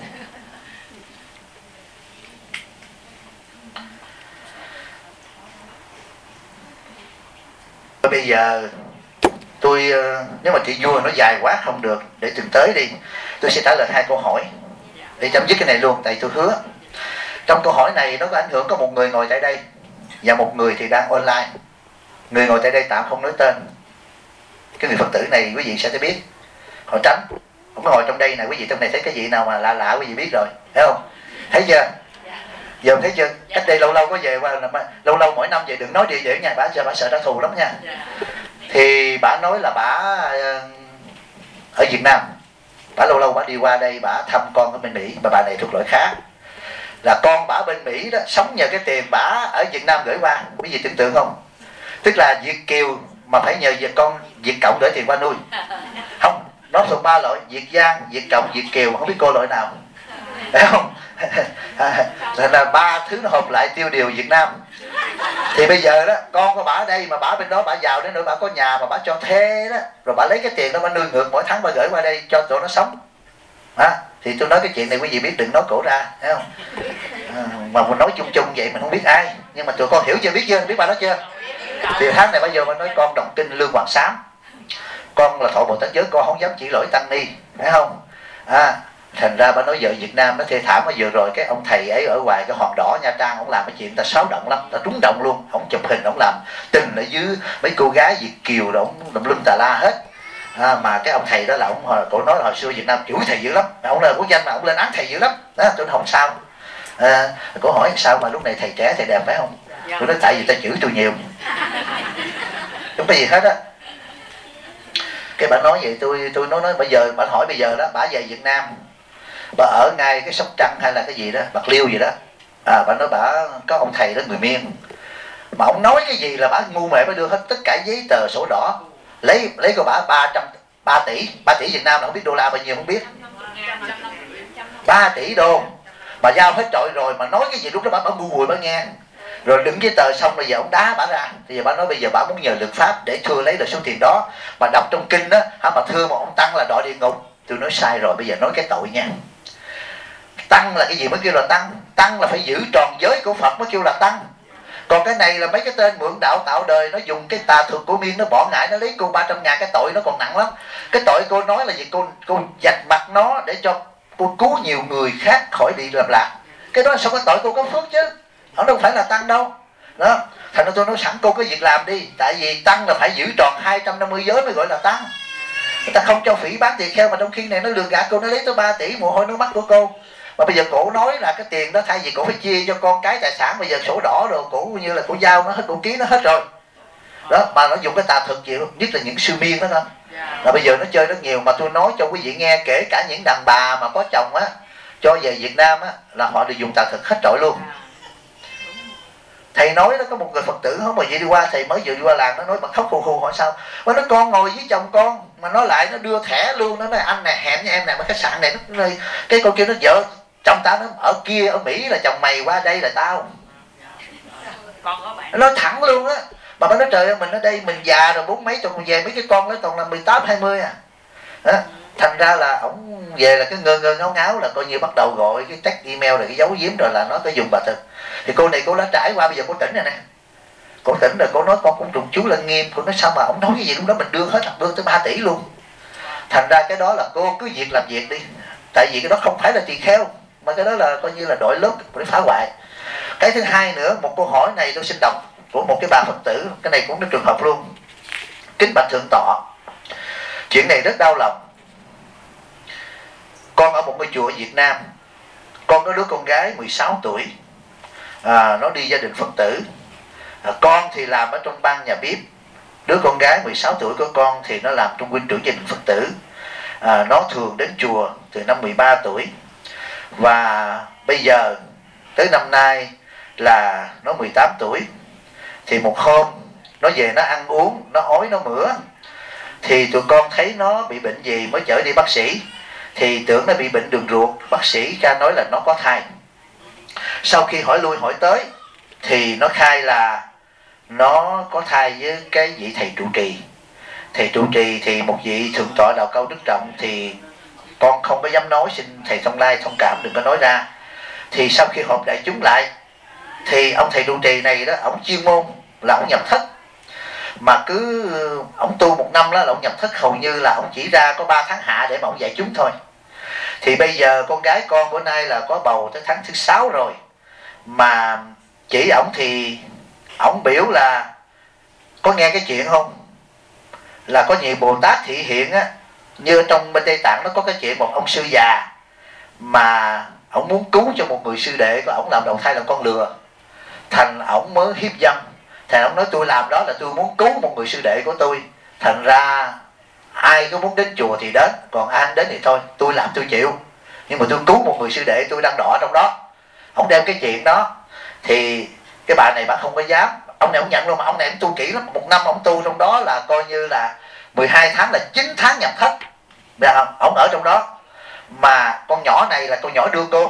Bây giờ tôi, nếu mà chị vua nó dài quá không được, để tuần tới đi tôi sẽ trả lời 2 câu hỏi để chấm dứt cái này luôn. Tại tôi hứa trong câu hỏi này nó có ảnh hưởng, có một người ngồi tại đây và một người thì đang online. Người ngồi tại đây tạm không nói tên. Cái người Phật tử này quý vị sẽ biết, họ tránh, không có ngồi trong đây nè. Quý vị trong này thấy cái gì nào mà lạ quý vị biết rồi, thấy không? Thấy chưa? Giờ thấy chưa? Cách đây lâu có về qua, lâu mỗi năm về đừng nói địa nha, bà sợ trả thù lắm nha. Thì bà nói là bà ở Việt Nam, bà lâu bà đi qua đây bà thăm con ở bên Mỹ, mà bà này thuộc loại khá, là con bà bên Mỹ đó sống nhờ cái tiền bà ở Việt Nam gửi qua. Quý vị tưởng tượng không? Tức là Việt kiều mà phải nhờ con Việt cộng gửi tiền qua nuôi. Không, nó thuộc 3 loại: Việt Giang, Việt cộng, Việt kiều, không biết cô loại nào, phải không? Thành là 3 thứ nó hợp lại tiêu điều Việt Nam. Thì bây giờ đó con của bà ở đây mà bà bên đó bà giàu đến nữa, bà có nhà mà bà cho thuê đó, rồi bà lấy cái tiền đó bà nuôi ngược, mỗi tháng bà gửi qua đây cho tụi nó sống. Thì tôi nói cái chuyện này quý vị biết, đừng nói cổ ra, thấy không? Mà mình nói chung vậy mình không biết ai, nhưng mà tụi con hiểu chưa, biết chưa, biết bà đó chưa? Thì tháng này bây giờ mình nói con đọc kinh Lương Hoàng Sám, con là thọ Bồ Tát giới, con không dám chỉ lỗi tăng ni, phải không? Thành ra bà nói vợ Việt Nam nó thê thảm. Mà vừa rồi cái ông thầy ấy ở ngoài cái Hòn Đỏ Nha Trang, ông làm cái chuyện ta xáo động lắm, ta trúng động luôn. Ông chụp hình, ông làm tình ở dưới mấy cô gái Việt kiều đó, ông tùm lum tà la hết. Mà cái ông thầy đó là ông, cổ nói là hồi xưa Việt Nam chửi thầy dữ lắm, ông là quốc danh mà ông lên án thầy dữ lắm đó. Tôi nói không sao. Cổ hỏi sao mà lúc này thầy trẻ thầy đẹp phải không? Tôi nói tại vì ta chửi tôi nhiều, không có gì hết á. Cái bà nói vậy tôi nói bây giờ bà hỏi bây giờ đó, bà về Việt Nam, bà ở ngay cái Sóc Trăng hay là cái gì đó, Bạc Liêu gì đó, bà nói bà có ông thầy đó người Miên, mà ông nói cái gì là bà ngu mẹ, bà đưa hết tất cả giấy tờ sổ đỏ, lấy của bà 3 tỷ Việt Nam là không biết đô la bao nhiêu không biết, 3 tỷ đô mà giao hết trọi rồi, mà nói cái gì lúc đó bà ngu rồi bà nghe. Rồi đựng giấy tờ xong rồi giờ ông đá bà ra. Thì giờ bà nói bây giờ bà muốn nhờ lực pháp để thưa lấy được số tiền đó. Mà đọc trong kinh đó, mà thưa một ông tăng là đọa địa ngục. Tôi nói sai rồi, bây giờ nói cái tội nha. Tăng là cái gì mới kêu là tăng? Tăng là phải giữ tròn giới của Phật mới kêu là tăng. Còn cái này là mấy cái tên mượn đạo tạo đời, nó dùng cái tà thuật của Miên, nó bỏ ngại, nó lấy cô 300.000, cái tội nó còn nặng lắm. Cái tội cô nói là gì? Cô vạch mặt nó để cho cô cứu nhiều người khác khỏi bị lầm lạc. Cái đó sao cái tội cô có phước chứ, nó đâu phải là tăng đâu. Đó, thành ra tôi nói sẵn cô có việc làm đi. Tại vì tăng là phải giữ tròn 250 giới mới gọi là tăng. Người ta không cho phỉ bán tỳ kheo, mà trong khi này nó lừa gạt cô, nó lấy tới 3 tỷ mồ hôi nước mắt của cô. Mà bây giờ cổ nói là cái tiền đó thay vì cổ phải chia cho con cái tài sản, bây giờ sổ đỏ rồi cổ như là cổ giao nó hết, cổ ký nó hết rồi đó. Mà nó dùng cái tà thuật chịu, nhất là những sư miên đó thôi. Là bây giờ nó chơi rất nhiều. Mà tôi nói cho quý vị nghe, kể cả những đàn bà mà có chồng á, cho về Việt Nam á, là họ đều dùng tà thuật hết trọi luôn. Thầy nói đó, có một người Phật tử không mà vậy đi qua, thầy mới vừa đi qua làng, nó nói mà khóc khù khù, hỏi sao? Mà nó con ngồi với chồng con mà nó lại nó đưa thẻ luôn, nó nói anh nè, hẹn với em nè, mấy khách sạn này nó nơi cái con kia nó vợ chồng tao nó ở kia ở Mỹ là chồng mày, qua đây là tao. Nó nói thẳng luôn á. Mà nó nói trời ơi, mình ở đây mình già rồi, 40 mấy chục về, mấy cái con nó còn là 18 20 à. Đó. Thành ra là ổng về là cái ngơ ngơ ngáo ngáo, là coi như bắt đầu gọi cái text email rồi cái dấu giếm rồi là nó có dùng bà thực. Thì cô này cô đã trải qua, bây giờ cô tỉnh rồi nè. Cô tỉnh rồi, cô nói con cũng trùng chú Lân Nghiêm. Cô nói sao mà ổng nói cái gì lúc đó mình đưa hết, đưa tới 3 tỷ luôn. Thành ra cái đó là cô cứ việc làm việc đi. Tại vì cái đó không phải là tỳ kheo, mà cái đó là coi như là đội lớp để phá hoại. Cái thứ hai nữa, một câu hỏi này tôi xin đọc của một cái bà Phật tử, cái này cũng là trường hợp luôn. Kính bạch thượng tọa, chuyện này rất đau lòng. Con ở một ngôi chùa ở Việt Nam, con có đứa con gái 16 tuổi, nó đi gia đình Phật tử. Con thì làm ở trong ban nhà bếp. Đứa con gái 16 tuổi của con thì nó làm trong huynh trưởng gia đình Phật tử. Nó thường đến chùa từ năm 13 tuổi. Và bây giờ tới năm nay là nó 18 tuổi. Thì một hôm nó về nó ăn uống, nó ói nó mửa. Thì tụi con thấy nó bị bệnh gì mới chở đi bác sĩ. Thì tưởng nó bị bệnh đường ruột, bác sĩ ra nói là nó có thai. Sau khi hỏi lui hỏi tới thì nó khai là nó có thai với cái vị thầy trụ trì. Thầy trụ trì thì một vị thượng tọa Đạo Cao Đức Trọng, thì con không có dám nói, xin thầy Thông Lai thông cảm đừng có nói ra. Thì sau khi họp đại chúng lại thì ông thầy trụ trì này đó, ông chuyên môn là ông nhập thất. Mà cứ ông tu một năm đó là ông nhập thất, hầu như là ông chỉ ra có 3 tháng hạ để mà ông dạy chúng thôi. Thì bây giờ con gái con bữa nay là có bầu tới tháng thứ 6 rồi. Mà chỉ ổng thì ổng biểu là có nghe cái chuyện không, là có nhiều Bồ Tát thị hiện á, như trong bên Tây Tạng nó có cái chuyện một ông sư già mà ổng muốn cứu cho một người sư đệ của ổng làm đầu thai làm con lừa, thành ổng mới hiếp dâm. Thành ổng nói tôi làm đó là tôi muốn cứu một người sư đệ của tôi, thành ra ai có muốn đến chùa thì đến, còn ai không đến thì thôi, tôi làm tôi chịu, nhưng mà tôi cứu một người sư đệ tôi đang đọa trong đó. Ông đem cái chuyện đó thì cái bà này bà không có dám. Ông này ông nhận luôn, mà ông này ông tu kỹ lắm, một năm ông tu trong đó là coi như là 12 tháng là 9 tháng nhập thất. Ông ở trong đó. Mà con nhỏ này là con nhỏ đưa cơm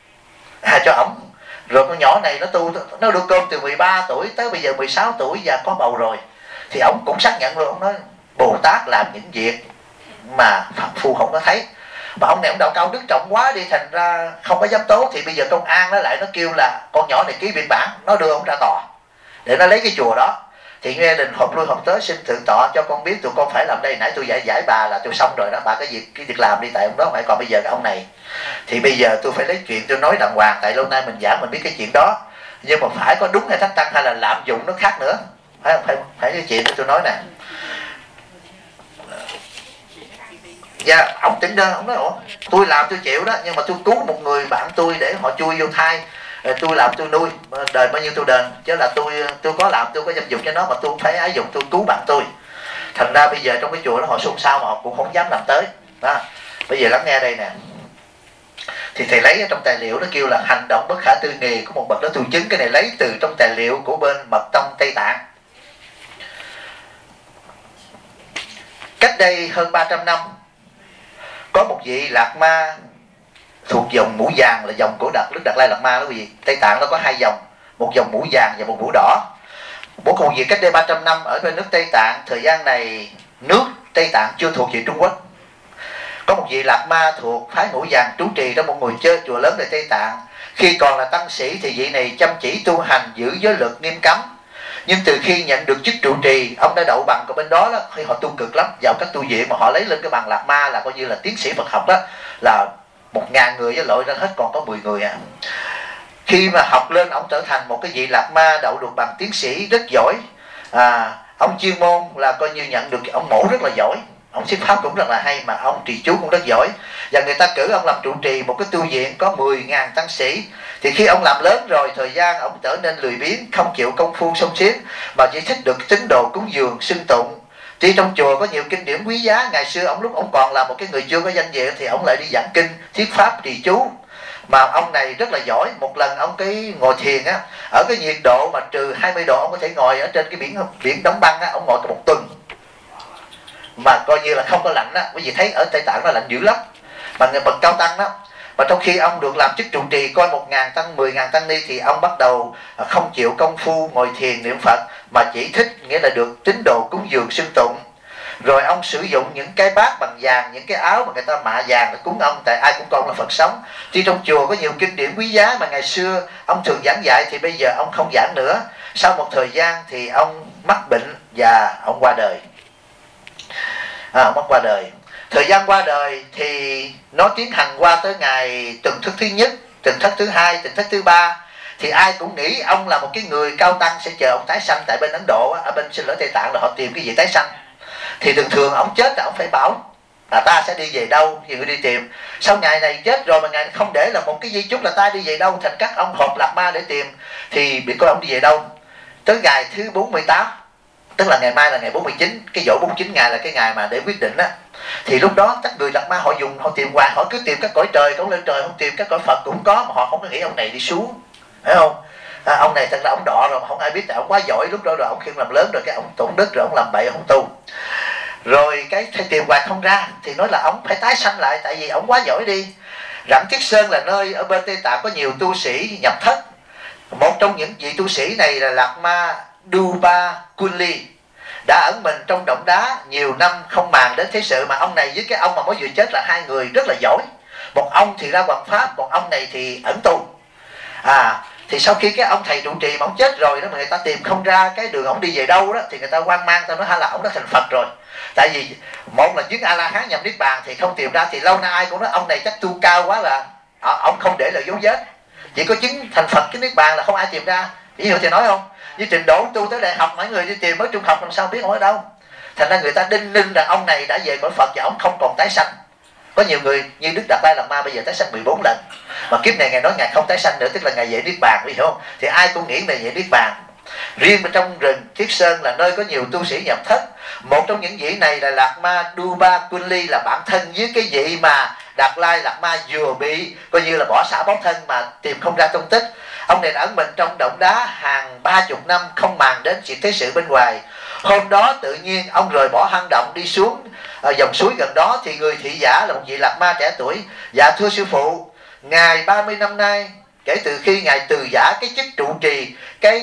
cho ổng. Rồi con nhỏ này nó tu, nó đưa cơm từ 13 tuổi tới bây giờ 16 tuổi và có bầu rồi. Thì ổng cũng xác nhận luôn, ông nói Bồ Tát làm những việc mà Phạm Phu không có thấy. Mà ông này ông Đạo Cao Đức Trọng quá đi, thành ra không có dám tố. Thì bây giờ công an nó lại nó kêu là con nhỏ này ký biên bản, nó đưa ông ra tòa để nó lấy cái chùa đó. Thì nghe đình họp lui họp tới, xin thượng tọa cho con biết tụi con phải làm đây. Nãy tôi giải bà là tôi xong rồi đó, bà cái việc làm đi, tại ông đó phải. Còn bây giờ cái ông này thì bây giờ tôi phải lấy chuyện tôi nói đàng hoàng, tại lâu nay mình giảng mình biết cái chuyện đó, nhưng mà phải có đúng hay thánh tăng hay là lạm dụng nó khác nữa. Phải cái chuyện của tôi nói nè. Dạ, ông tính đơn, ông nói ủa tôi làm tôi chịu đó, nhưng mà tôi cứu một người bạn tôi để họ chui vô thai, tôi làm tôi nuôi, đời bao nhiêu tôi đền, chứ là tôi có làm, tôi có dâm dục cho nó, mà tôi phải ái dụng, tôi cứu bạn tôi. Thành ra bây giờ trong cái chùa đó họ xôn xao mà họ cũng không dám làm tới đó. Bây giờ lắng nghe đây nè. Thì thầy lấy ở trong tài liệu nó kêu là hành động bất khả tư nghì của một bậc đó tu chứng. Cái này lấy từ trong tài liệu của bên Mật Tông Tây Tạng. Cách đây hơn 300 năm, có một vị Lạc Ma thuộc dòng mũ vàng, là dòng của Đức Đạt Lai Lạt Ma đó quý vị. Tây Tạng nó có 2 dòng, một dòng mũ vàng và một mũ đỏ. Một công việc cách đây 300 năm ở bên nước Tây Tạng, thời gian này nước Tây Tạng chưa thuộc về Trung Quốc. Có một vị Lạc Ma thuộc phái mũ vàng trú trì trong một ngôi chơi chùa lớn tại Tây Tạng. Khi còn là tăng sĩ thì vị này chăm chỉ tu hành, giữ giới luật nghiêm cấm. Nhưng từ khi nhận được chức trụ trì, ông đã đậu bằng của bên đó, khi họ tu cực lắm, vào các tu viện mà họ lấy lên cái bằng Lạt Ma là coi như là tiến sĩ Phật học đó, là 1000 người với lội ra hết còn có 10 người à. Khi mà học lên, ông trở thành một cái vị Lạt Ma đậu được bằng tiến sĩ rất giỏi. Ông chuyên môn là coi như nhận được, ông mổ rất là giỏi, ông thuyết pháp cũng rất là hay, mà ông trì chú cũng rất giỏi. Và người ta cử ông làm trụ trì một cái tu viện có 10.000 tăng sĩ. Thì khi ông làm lớn rồi, thời gian ông trở nên lười biếng, không chịu công phu sông xiết, mà chỉ thích được tín đồ cúng dường xưng tụng. Tuy trong chùa có nhiều kinh điển quý giá, ngày xưa ông lúc ông còn là một cái người chưa có danh dự thì ông lại đi giảng kinh, thuyết pháp, trì chú. Mà ông này rất là giỏi. Một lần ông cái ngồi thiền á, ở cái nhiệt độ mà trừ 20 độ, ông có thể ngồi ở trên cái biển đóng băng á, ông ngồi cả một tuần mà coi như là không có lạnh á. Bởi vì thấy ở Tây Tạng nó lạnh dữ lắm, mà người bậc cao tăng đó. Mà trong khi ông được làm chức trụ trì coi 1.000 tăng, 10.000 tăng ni, thì ông bắt đầu không chịu công phu ngồi thiền niệm Phật, mà chỉ thích nghĩa là được tín đồ cúng dường xưng tụng. Rồi ông sử dụng những cái bát bằng vàng, những cái áo mà người ta mạ vàng để cúng ông, tại ai cũng coi ông là Phật sống. Tuy trong chùa có nhiều kinh điển quý giá mà ngày xưa ông thường giảng dạy, thì bây giờ ông không giảng nữa. Sau một thời gian thì ông mắc bệnh và ông qua đời. Mất qua đời. Thời gian qua đời thì nó tiến hành qua tới ngày tuần thức thứ nhất, tuần thức thứ hai, tuần thức thứ ba. Thì ai cũng nghĩ ông là một cái người cao tăng sẽ chờ ông tái sanh. Tại bên Ấn Độ, ở bên Xin lỗi Tây Tạng là họ tìm cái gì tái sanh. Thì thường thường ông chết là ông phải bảo là ta sẽ đi về đâu, thì người đi tìm. Sau ngày này chết rồi mà ngày này không để là một cái di chúc là ta đi về đâu, thành các ông họp Lạt Ma để tìm. Thì biết coi ông đi về đâu. Tới ngày thứ 48, tức là ngày mai là ngày 49, cái dỗ 49 ngày là cái ngày mà để quyết định á. Thì lúc đó các người Lạt Ma họ tìm hoài, họ cứ tìm các cõi trời, cũng lên trời, không tìm các cõi Phật cũng có, mà họ không có nghĩ ông này đi xuống, phải không? Ông này thật là ông đọ rồi mà không ai biết, tại ông quá giỏi lúc đó rồi. Ông khi làm lớn rồi cái ông tụng đức rồi ông làm bậy, ông tu. Rồi cái thầy tìm hoài không ra, thì nói là ông phải tái sanh lại, tại vì ông quá giỏi đi. Rặng Tiết Sơn là nơi ở bên Tây Tạng có nhiều tu sĩ nhập thất. Một trong những vị tu sĩ này là Lạt Ma Duba Kunli, đã ẩn mình trong động đá nhiều năm không màng đến thế sự. Mà ông này với cái ông mà mới vừa chết là hai người rất là giỏi. Một ông thì ra hoằng pháp, một ông này thì ẩn tu. Thì sau khi cái ông thầy trụ trì mà ông chết rồi đó, mà người ta tìm không ra cái đường ông đi về đâu đó, thì người ta hoang mang, ta nói hay là ông đã thành Phật rồi. Tại vì một là chứng A-la-hán nhập Niết Bàn thì không tìm ra, thì lâu nay ai cũng nói ông này chắc tu cao quá là ông không để lại dấu vết. Chỉ có chứng thành Phật cái Niết Bàn là không ai tìm ra. Ví dụ thì nói không, như trình độ tu tới đại học, mấy người đi tìm mới trung học làm sao biết ông ở đâu. Thành ra người ta đinh ninh rằng ông này đã về cõi Phật và ông không còn tái sanh. Có nhiều người như Đức Đạt Lai Lạt Ma bây giờ tái sanh 14 lần, mà kiếp này ngài nói ngài không tái sanh nữa, tức là ngài về Niết Bàn, hiểu không? Thì ai cũng nghĩ ngài về Niết Bàn. Riêng bên trong rừng Thiết Sơn là nơi có nhiều tu sĩ nhập thất. Một trong những vị này là Lạt Ma Duba Kunli, là bạn thân với cái vị mà Đạt Lai Lạt Ma vừa bị coi như là bỏ xả bóng thân mà tìm không ra tung tích. Ông này đã ẩn mình trong động đá hàng 30 năm, không màng đến chuyện thế sự bên ngoài. Hôm đó tự nhiên ông rời bỏ hang động đi xuống dòng suối gần đó, thì người thị giả là một vị Lạt Ma trẻ tuổi: dạ thưa sư phụ, ngài 30 năm nay kể từ khi ngài từ giả cái chức trụ trì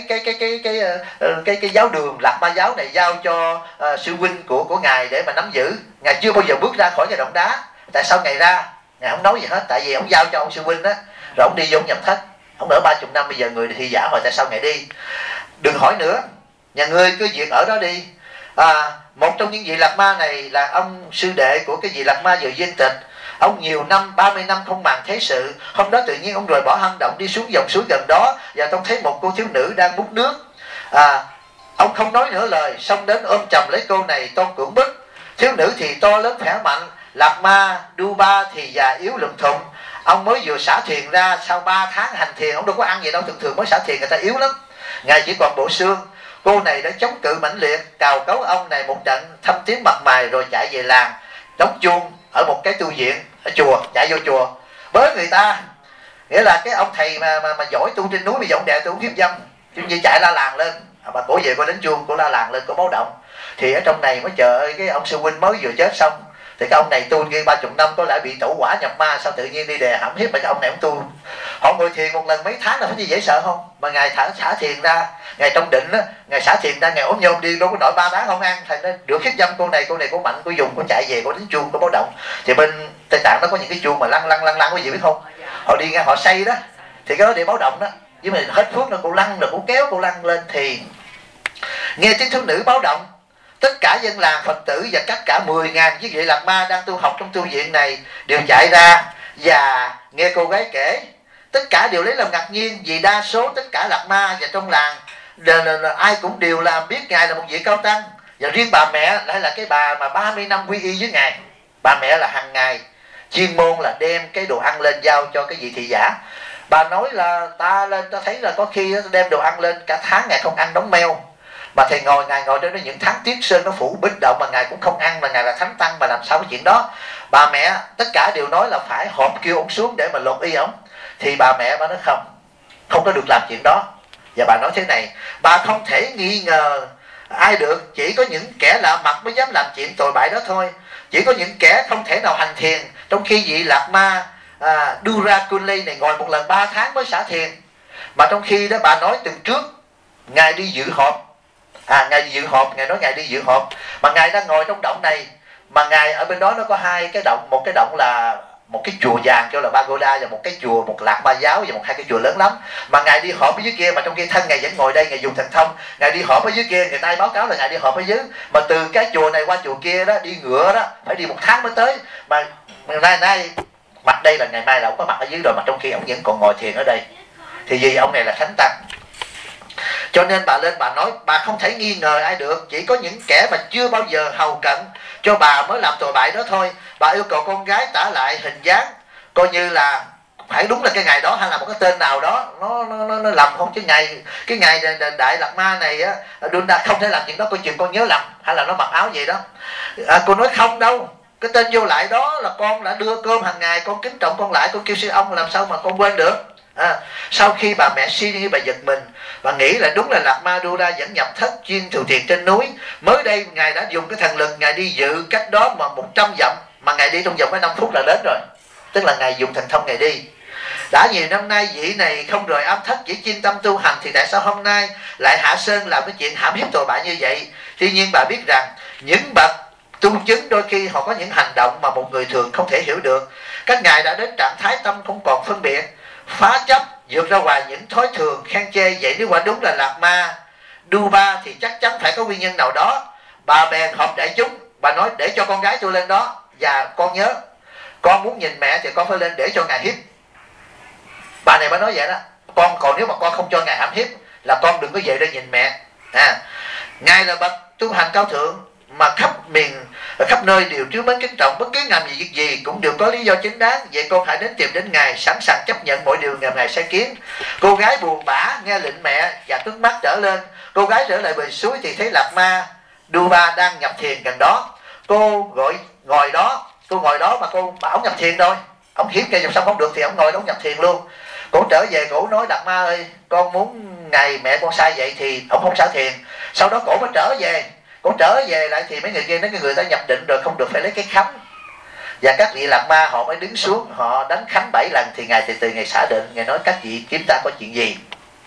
cái giáo đường Lạt Ma giáo này, giao cho sư huynh của ngài để mà nắm giữ, ngài chưa bao giờ bước ra khỏi cái động đá. Tại sao ngài ra? Ngài không nói gì hết, tại vì ông giao cho ông sư huynh đó, rồi ông đi vô nhập thất. Ông ở 30 năm, bây giờ người thị giả hỏi tại sao ngài đi. Đừng hỏi nữa, nhà ngươi cứ việc ở đó đi. Một trong những vị Lạt Ma này là ông sư đệ của cái vị Lạt Ma vừa viên tịch. Ông nhiều năm, 30 năm không màng thế sự. Hôm đó tự nhiên ông rời bỏ hang động đi xuống dòng suối gần đó, và ông thấy một cô thiếu nữ đang múc nước. Ông không nói nửa lời, xông đến ôm chầm lấy cô này toan cưỡng bức. Thiếu nữ thì to lớn khỏe mạnh, Lạt Ma Duba thì già yếu lùm thùng. Ông mới vừa xả thiền ra, sau 3 tháng hành thiền, ông đâu có ăn gì đâu, thường thường mới xả thiền người ta yếu lắm, ngài chỉ còn bộ xương. Cô này đã chống cự mãnh liệt, cào cấu ông này một trận thâm tím mặt mày, rồi chạy về làng đóng chuông ở một cái tu viện ở chùa, chạy vô chùa với người ta. Nghĩa là cái ông thầy mà giỏi tu trên núi, bây giờ ông đè tu hiếp dâm, chứ như chạy la làng lên. Mà cổ về, cổ đánh chuông, cổ la làng lên, cổ báo động. Thì ở trong này mới trời ơi, cái ông sư huynh mới vừa chết xong, thì cái ông này tu kia 30 năm có lại bị tẩu hỏa nhập ma, sao tự nhiên đi đè hãm hiếp mà cái ông này ông tu. Họ ngồi thiền một lần mấy tháng là phải gì dễ sợ không? Mà ngài xả thiền ra, ngài trong định á, ngài xả thiền ra, ngài ốm nhôm đi, đâu có nổi 3 tháng không ăn, thành nó được hiếp dâm cô này cô mạnh, cô dùng, cô chạy về, cô đánh chuông, cô báo động. Thì bên Tây Tạng nó có những cái chuông mà lăn, quý vị biết không? Họ đi ngang họ xây đó, thì cái đó để báo động đó. Nhưng mà hết phước là cô lăn rồi cô kéo cô lăn lên, thì nghe tiếng thiếu nữ báo động, tất cả dân làng Phật tử và tất cả 10.000 chiếc vị Lạt Ma đang tu học trong tu viện này đều chạy ra và nghe cô gái kể. Tất cả đều lấy làm ngạc nhiên, vì đa số tất cả Lạt Ma và trong làng ai cũng đều là biết ngài là một vị cao tăng, và riêng bà mẹ lại là cái bà mà 30 năm quy y với ngài. Bà mẹ là hàng ngày chuyên môn là đem cái đồ ăn lên giao cho cái vị thị giả. Bà nói là ta thấy là có khi đem đồ ăn lên cả tháng ngài không ăn đống meo, mà thầy ngài ngồi trên đó những tháng tuyết sơn nó phủ bích động mà ngài cũng không ăn, mà ngài là thánh tăng, mà làm sao cái chuyện đó. Bà mẹ tất cả đều nói là phải họp kêu ông xuống để mà lột y ổng, thì bà mẹ bà nói không có được làm chuyện đó. Và bà nói thế này: bà không thể nghi ngờ ai được, chỉ có những kẻ lạ mặt mới dám làm chuyện tồi bại đó thôi. Chỉ có những kẻ không thể nào hành thiền, trong khi vị Lạt Ma Durakunli này ngồi một lần 3 tháng mới xả thiền. Mà trong khi đó bà nói tuần trước ngài đi dự họp, ngài đi dự họp, ngài nói ngài đi dự họp, mà ngài đang ngồi trong động này, mà ngài ở bên đó nó có hai cái động, một cái động là một cái chùa vàng kêu là Pagoda, và một cái chùa, một Lạt Ma giáo, và hai cái chùa lớn lắm. Mà ngài đi họp ở dưới kia, mà trong khi thân ngài vẫn ngồi đây, ngài dùng thần thông. Ngài đi họp ở dưới kia, người ta báo cáo là ngài đi họp ở dưới, mà từ cái chùa này qua chùa kia đó đi ngựa đó phải đi 1 tháng mới tới. Mà nay mặt đây là ngày mai là ông có mặt ở dưới rồi, mà trong khi ông vẫn còn ngồi thiền ở đây, thì vì ông này là thánh tăng. Cho nên bà lên bà nói bà không thể nghi ngờ ai được, chỉ có những kẻ mà chưa bao giờ hầu cận cho bà mới làm tội bại đó thôi. Bà yêu cầu con gái tả lại hình dáng, coi như là phải đúng là cái ngày đó hay là một cái tên nào đó nó lầm không, chứ cái ngày Đại Lạt Ma này á, Đunda không thể làm chuyện đó, coi chừng con nhớ lầm hay là nó mặc áo vậy đó. Cô nói không đâu, cái tên Vô Lại đó là con đã đưa cơm hàng ngày, con kính trọng con lại, con kêu sư ông, làm sao mà con quên được. Sau khi bà mẹ suy nghĩ, bà giật mình và nghĩ là đúng là Lạt Ma Đu Đa dẫn nhập thất chuyên thù thiền trên núi. Mới đây ngài đã dùng cái thần lực, ngài đi dự cách đó mà 100 dặm, mà ngài đi trong vòng cái 5 phút là đến rồi, tức là ngài dùng thần thông ngài đi. Đã nhiều năm nay vị này không rời ám thất, chỉ chuyên tâm tu hành, thì tại sao hôm nay lại hạ sơn làm cái chuyện hãm hiếp tội bại như vậy? Tuy nhiên bà biết rằng những bậc tu chứng đôi khi họ có những hành động mà một người thường không thể hiểu được. Các ngài đã đến trạng thái tâm không còn phân biệt, phá chấp, vượt ra ngoài những thói thường khen chê. Vậy nếu quả đúng là Lạt Ma Đu Ba thì chắc chắn phải có nguyên nhân nào đó. Bà bèn họp đại chúng, bà nói để cho con gái tôi lên đó, và con nhớ con muốn nhìn mẹ thì con phải lên để cho ngài hiếp. Bà này bà nói vậy đó, còn nếu mà con không cho ngài hãm hiếp là con đừng có về đây nhìn mẹ. Ngài là bậc tu hành cao thượng mà khắp nơi đều trứ mến kính trọng, bất cứ làm việc gì cũng đều có lý do chính đáng. Vậy con hãy đến tìm đến ngài, sẵn sàng chấp nhận mọi điều ngài sai khiến. Cô gái buồn bã nghe lệnh mẹ và nước mắt trở lên. Cô gái trở lại bờ suối thì thấy Lạt Ma Đu Ba đang nhập thiền gần đó. Cô ngồi đó mà ông nhập thiền rồi, ông hiếp cây dòng sông không được thì ông ngồi đó nhập thiền luôn. Cổ trở về cổ nói Lạt Ma ơi, con muốn ngày mẹ con sai vậy thì ông không xả thiền. Sau đó cổ mới trở về lại thì mấy người kia nói cái người ta nhập định rồi không được phải lấy cái khánh. Và các vị Lạt Ma họ mới đứng xuống, họ đánh khánh 7 lần thì ngài từ ngày xả định. Ngài nói các vị kiếm ta có chuyện gì.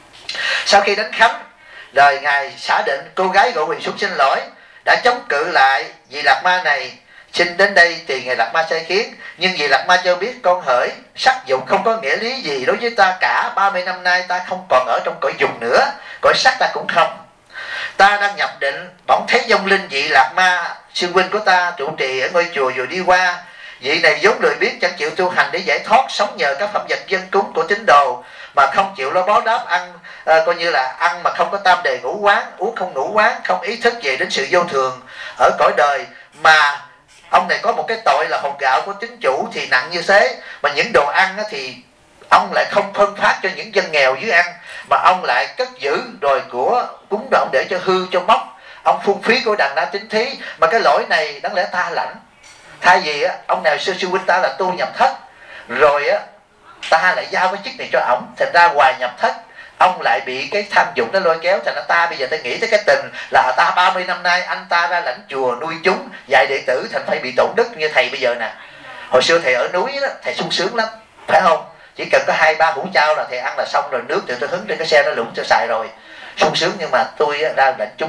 Sau khi đánh khánh rồi ngài xả định, cô gái gọi quỳ xuống xin lỗi, đã chống cự lại vị Lạt Ma này. Xin đến đây thì ngài Lạt Ma sai khiến, nhưng vị Lạt Ma cho biết con hỡi, sắc dục không có nghĩa lý gì đối với ta cả. 30 năm nay ta không còn ở trong cõi dục nữa, cõi sắc ta cũng không. Ta đang nhập định, bỗng thấy vong linh vị Lạt Ma sư huynh của ta trụ trì ở ngôi chùa rồi đi qua. Vị này vốn lười biếng chẳng chịu tu hành để giải thoát, sống nhờ các phẩm vật dân cúng của tín đồ mà không chịu lo báo đáp, ăn coi như là ăn mà không có tam đề ngũ quán, uống không ngũ quán, không ý thức về đến sự vô thường ở cõi đời. Mà ông này có một cái tội là hột gạo của tín chủ thì nặng như thế, mà những đồ ăn thì ông lại không phân phát cho những dân nghèo dưới ăn, mà ông lại cất giữ rồi của cúng đồ để cho hư cho mốc. Ông phung phí của đàn na chính thí, mà cái lỗi này đáng lẽ ta lãnh. Thay vì ông nào sư huynh ta là tu nhập thất rồi ta lại giao cái chức này cho ổng, thành ra hoài nhập thất ông lại bị cái tham dục nó lôi kéo. Thành ra ta bây giờ ta nghĩ tới cái tình là ta 30 năm nay anh ta ra lãnh chùa nuôi chúng dạy đệ tử, thành phải bị tổn đức như thầy bây giờ nè. Hồi xưa thầy ở núi đó, thầy sung sướng lắm phải không, chỉ cần có 2-3 hũ chao là thầy ăn là xong rồi, nước tự tôi hứng trên cái xe nó lũng cho xài rồi, sung sướng. Nhưng mà tôi ra lãnh chúng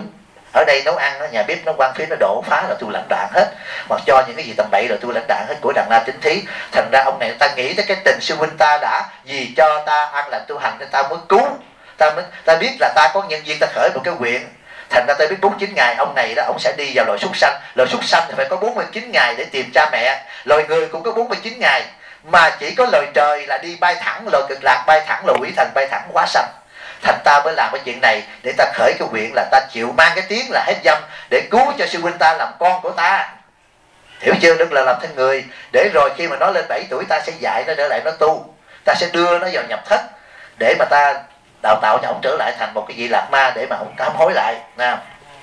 Ở đây nấu ăn, nhà bếp nó quăng phí, nó đổ phá là tôi lãnh đạn hết, hoặc cho những cái gì tầm bậy là tôi lãnh đạn hết của Đằng La Tín Thí. Thành ra ông này ta nghĩ tới cái tình sư huynh ta đã vì cho ta ăn lành tu hành nên ta mới cứu, ta biết là ta có nhân viên, ta khởi một cái nguyện. Thành ra ta biết 49 ngày ông này đó, ông sẽ đi vào loài súc sanh. Loài súc sanh thì phải có 49 ngày để tìm cha mẹ. Loài người cũng có 49 ngày, mà chỉ có loài trời là đi bay thẳng loài cực lạc, bay thẳng loài quỷ thần, bay thẳng hóa sanh. Thành ta mới làm cái chuyện này để ta khởi cái nguyện là ta chịu mang cái tiếng là hết dâm để cứu cho sư huynh ta làm con của ta, hiểu chưa? Đừng là làm thân người, để rồi khi mà nó lên 7 tuổi ta sẽ dạy nó trở lại nó tu, ta sẽ đưa nó vào nhập thất để mà ta đào tạo cho ông trở lại thành một cái vị lạc ma để mà ông hám hối lại. Nào,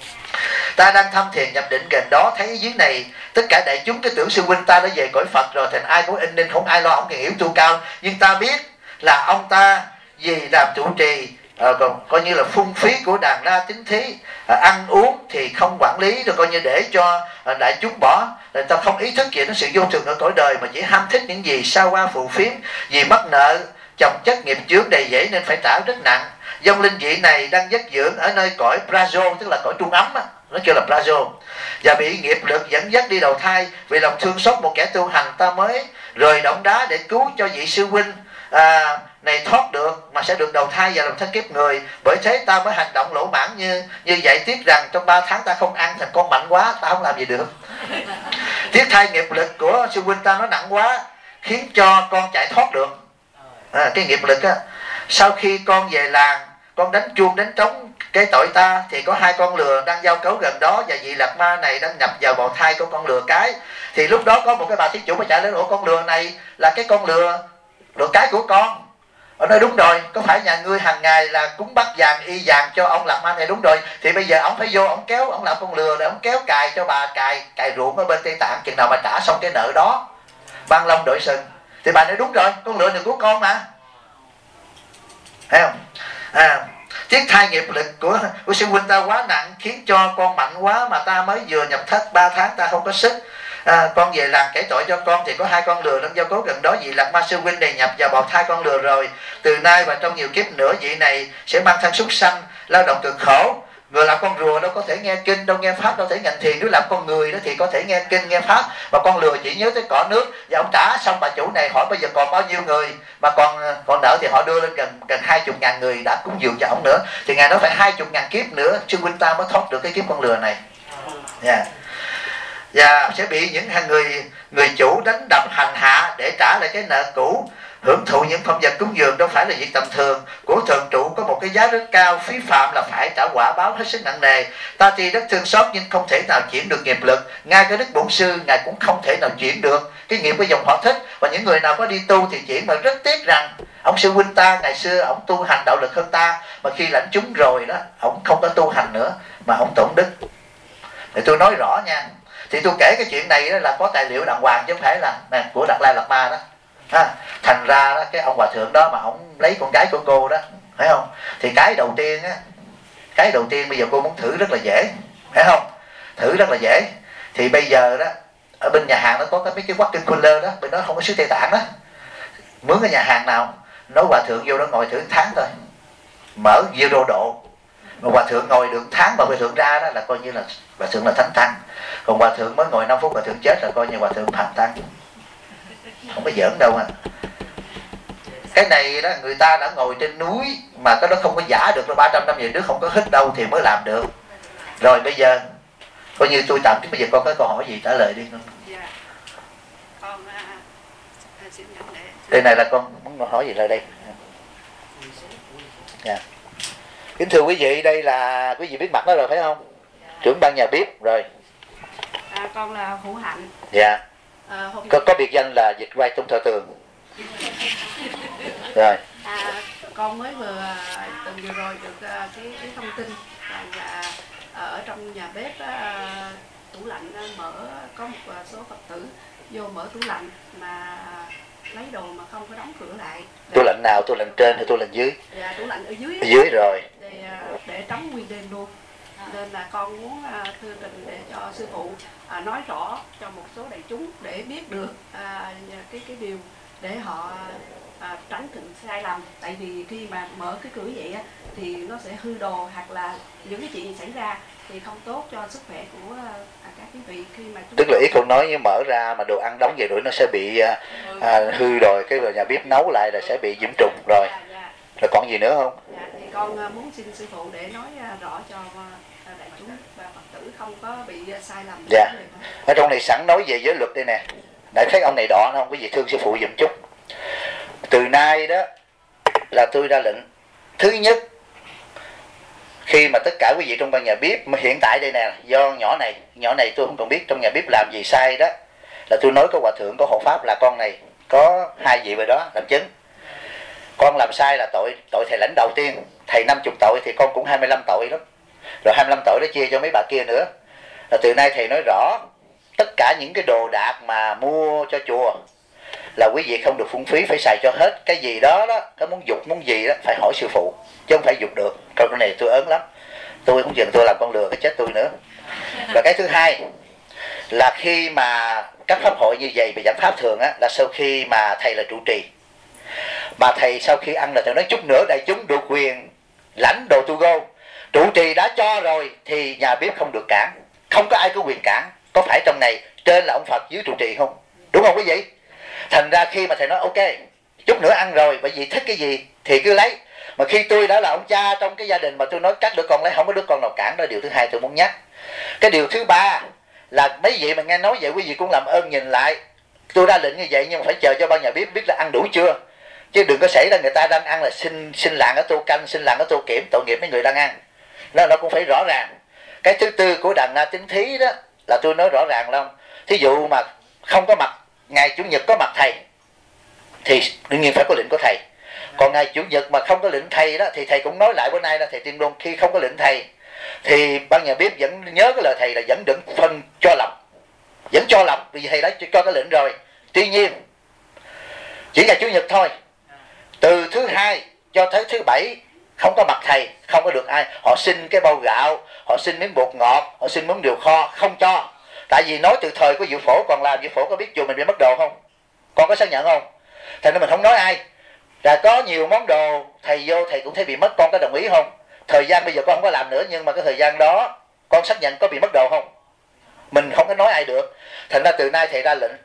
ta đang thăm thiền nhập định gần đó, thấy dưới này tất cả đại chúng cái tưởng sư huynh ta đã về cõi Phật rồi, thành ai cũng in ninh, không ai lo ông hiển tu cao. Nhưng ta biết là ông ta vì làm trụ trì, còn coi như là phung phí của Đàn La Tín Thí, ăn uống thì không quản lý, rồi coi như để cho đại chúng bỏ. Người ta không ý thức về nó sự vô thường ở cõi đời, mà chỉ ham thích những gì sao qua phù phiếm, vì mắc nợ chồng chất nghiệp chướng đầy dẫy nên phải trả rất nặng. Dòng linh vị này đang giấc dưỡng ở nơi cõi Prajo, tức là cõi trung ấm á, nó kêu là Prajo, và bị nghiệp lực dẫn dắt đi đầu thai. Vì lòng thương xót một kẻ tu hành, ta mới rời động đá để cứu cho vị sư huynh này thoát được, mà sẽ được đầu thai vào làm thân kiếp người. Bởi thế ta mới hành động lỗ mãn như vậy. Tiếc rằng trong 3 tháng ta không ăn, thành con mạnh quá, ta không làm gì được. Tiếc thay nghiệp lực của sư huynh ta nó nặng quá, khiến cho con chạy thoát được. Cái nghiệp lực á, sau khi con về làng, con đánh chuông đánh trống cái tội ta, thì có 2 con lừa đang giao cấu gần đó, và vị lạc ma này đang nhập vào bào thai của con lừa cái. Thì lúc đó có một cái bà thí chủ mà chạy đến: ủa, con lừa này là cái con lừa cái của con. Ở nói đúng rồi, có phải nhà ngươi hàng ngày là cúng bát vàng y vàng cho ông lạc ma này? Đúng rồi, thì bây giờ ông phải vô, ông kéo, ông làm con lừa để ông kéo cài cho bà, cài ruộng ở bên Tây Tạng, chừng nào mà trả xong cái nợ đó, ban long đội sừng. Thì bà nói đúng rồi, con lừa này của con mà, thấy không? Tiếc thay nghiệp lực của sư huynh ta quá nặng, khiến cho con mạnh quá, mà ta mới vừa nhập thất 3 tháng ta không có sức. Con về làng kể tội cho con, thì có 2 con lừa đang giao cấu gần đó. Vị lạc ma sư huynh này nhập vào bào thai con lừa rồi. Từ nay và trong nhiều kiếp nữa, vị này sẽ mang thân súc sanh, lao động cực khổ. Người làm con rùa đâu có thể nghe kinh, đâu nghe pháp, đâu thể ngành thiền. Nếu làm con người đó thì có thể nghe kinh, nghe pháp. Mà con lừa chỉ nhớ tới cỏ nước. Và ông trả xong, bà chủ này hỏi bây giờ còn bao nhiêu người mà còn nợ, thì họ đưa lên gần 20.000 người đã cúng dường cho ông nữa. Thì ngài nói phải 20.000 kiếp nữa sư huynh ta mới thoát được cái kiếp con lừa này. Và sẽ bị những người chủ đánh đập hành hạ để trả lại cái nợ cũ. Hưởng thụ những phẩm vật cúng dường đâu phải là việc tầm thường. Của thường trụ có một cái giá rất cao, phí phạm là phải trả quả báo hết sức nặng nề. Ta tuy rất thương xót nhưng không thể nào chuyển được nghiệp lực. Ngay cái đức bổn sư ngài cũng không thể nào chuyển được cái nghiệp của dòng họ Thích. Và những người nào có đi tu thì chuyển, mà rất tiếc rằng ông sư huynh ta ngày xưa ông tu hành đạo lực hơn ta, mà khi lãnh chúng rồi đó, ông không có tu hành nữa mà ông tổn đức. Thì tôi nói rõ nha, thì tôi kể cái chuyện này đó là có tài liệu đàng hoàng, chứ không phải là của Đạt Lai Lạt Ma đó. Thành ra đó, cái ông hòa thượng đó mà ông lấy con gái của cô đó, thấy không? Thì cái đầu tiên bây giờ cô muốn thử rất là dễ, thấy không? Thử rất là dễ. Thì bây giờ đó, ở bên nhà hàng nó có mấy cái walk-in cooler đó, bên đó không có xứ Tây Tạng đó. Mướn cái nhà hàng nào, nói hòa thượng vô đó ngồi thử 1 tháng thôi, mở zero độ. Mà hòa thượng ngồi được 1 tháng mà hòa thượng ra đó là coi như là hòa thượng là thánh tăng. Còn hòa thượng mới ngồi 5 phút hòa thượng chết là coi như hòa thượng phàm tăng, không có giỡn đâu. Cái này đó người ta đã ngồi trên núi mà cái đó không có giả được, 300 năm về trước không có hít đâu thì mới làm được. Rồi bây giờ coi như tôi tạm, bây giờ con có câu hỏi gì trả lời đi.
Dạ, con xin nhận lễ.
Đây này là con muốn hỏi gì lại đây? Dạ. Kính thưa quý vị, đây là quý vị biết mặt nó rồi phải không? Dạ. Trưởng ban nhà bếp rồi.
Con là Hữu Hạnh.
Dạ. Có biệt danh là dịch quay trong thờ tường. Rồi.
Con mới tuần vừa rồi được cái thông tin là ở trong nhà bếp tủ lạnh mở có một số Phật tử vô mở tủ lạnh mà lấy đồ mà không có đóng cửa lại.
Tủ lạnh nào? Tủ lạnh trên hay tủ lạnh dưới?
Dạ, tủ lạnh ở dưới.
Ở dưới rồi.
Để trống nguyên đêm luôn. Nên là con muốn thưa trình để cho sư phụ nói rõ cho một số đại chúng để biết được cái điều để họ tránh sự sai lầm. Tại vì khi mà mở cái cửa vậy á, thì nó sẽ hư đồ, hoặc là những cái chuyện gì xảy ra thì không tốt cho sức khỏe của các quý vị. Khi mà
tức là ý con nói như mở ra mà đồ ăn đóng vậy rồi nó sẽ bị hư rồi, cái nhà bếp nấu lại là sẽ bị nhiễm trùng rồi. Rồi còn gì nữa không?
Dạ, thì con muốn xin sư phụ để nói rõ cho đại chúng và Phật tử không có bị sai lầm.
Dạ. Ở trong này sẵn nói về giới luật đây nè. Để thấy ông này đỏ không? Quý vị thương sư phụ giùm chút. Từ nay đó là tôi ra lệnh. Thứ nhất, khi mà tất cả quý vị trong ban nhà bếp, mà hiện tại đây nè, do nhỏ này tôi không còn biết trong nhà bếp làm gì sai đó, là tôi nói có hòa thượng, có hộ pháp là con này, có hai vị về đó làm chứng. Con làm sai là tội thầy lãnh đầu tiên, thầy 50 tội thì con cũng 25 tội lắm. Rồi 25 tội đó chia cho mấy bà kia nữa. Là từ nay thầy nói rõ, tất cả những cái đồ đạc mà mua cho chùa là quý vị không được phung phí, phải xài cho hết. Cái gì đó có muốn dục muốn gì đó phải hỏi sư phụ, chứ không phải dục được. Còn cái này tôi ớn lắm, tôi không chừng tôi làm con lừa cái chết tôi nữa. Và cái thứ hai là khi mà các pháp hội như vậy về giảng pháp thường á, là sau khi mà thầy là trụ trì, mà thầy sau khi ăn là thầy nói chút nữa đại chúng được quyền lãnh đồ tu go, trụ trì đã cho rồi thì nhà bếp không được cản, không có ai có quyền cản. Có phải trong này trên là ông Phật, dưới trụ trì không? Đúng không quý vị? Thành ra khi mà thầy nói ok chút nữa ăn rồi, bởi vì thích cái gì thì cứ lấy. Mà khi tôi đã là ông cha trong cái gia đình mà tôi nói các đứa con lấy, không có đứa con nào cản đó. Điều thứ hai tôi muốn nhắc. Cái điều thứ ba là mấy vị mà nghe nói vậy quý vị cũng làm ơn nhìn lại. Tôi ra lệnh như vậy nhưng mà phải chờ cho ban nhà biết là ăn đủ chưa, chứ đừng có xảy ra người ta đang ăn là xin lạng ở tô canh, xin lạng ở tô kiểm, tội nghiệp mấy người đang ăn. Nó cũng phải rõ ràng. Cái thứ tư của đàn tín thí đó là tôi nói rõ ràng lắm. Thí dụ mà không có mặt ngày chủ nhật có mặt thầy thì đương nhiên phải có lệnh của thầy. Còn ngày chủ nhật mà không có lệnh thầy đó thì thầy cũng nói lại bữa nay là thầy tuyên luôn, khi không có lệnh thầy thì ban nhà bếp vẫn nhớ cái lời thầy là vẫn đừng phân cho lọc, vẫn cho lọc vì thầy đã cho cái lệnh rồi. Tuy nhiên chỉ ngày chủ nhật thôi, từ thứ hai cho tới thứ bảy không có mặt thầy, không có được ai. Họ xin cái bao gạo, họ xin miếng bột ngọt, họ xin miếng điều kho, không cho. Tại vì nói từ thời của Diệu Phổ còn làm, Diệu Phổ có biết chùa mình bị mất đồ không? Con có xác nhận không? Thành nên mình không nói ai. Là có nhiều món đồ thầy vô thầy cũng thấy bị mất, con có đồng ý không? Thời gian bây giờ con không có làm nữa, nhưng mà cái thời gian đó con xác nhận có bị mất đồ không? Mình không có nói ai được. Thành ra từ nay thầy ra lệnh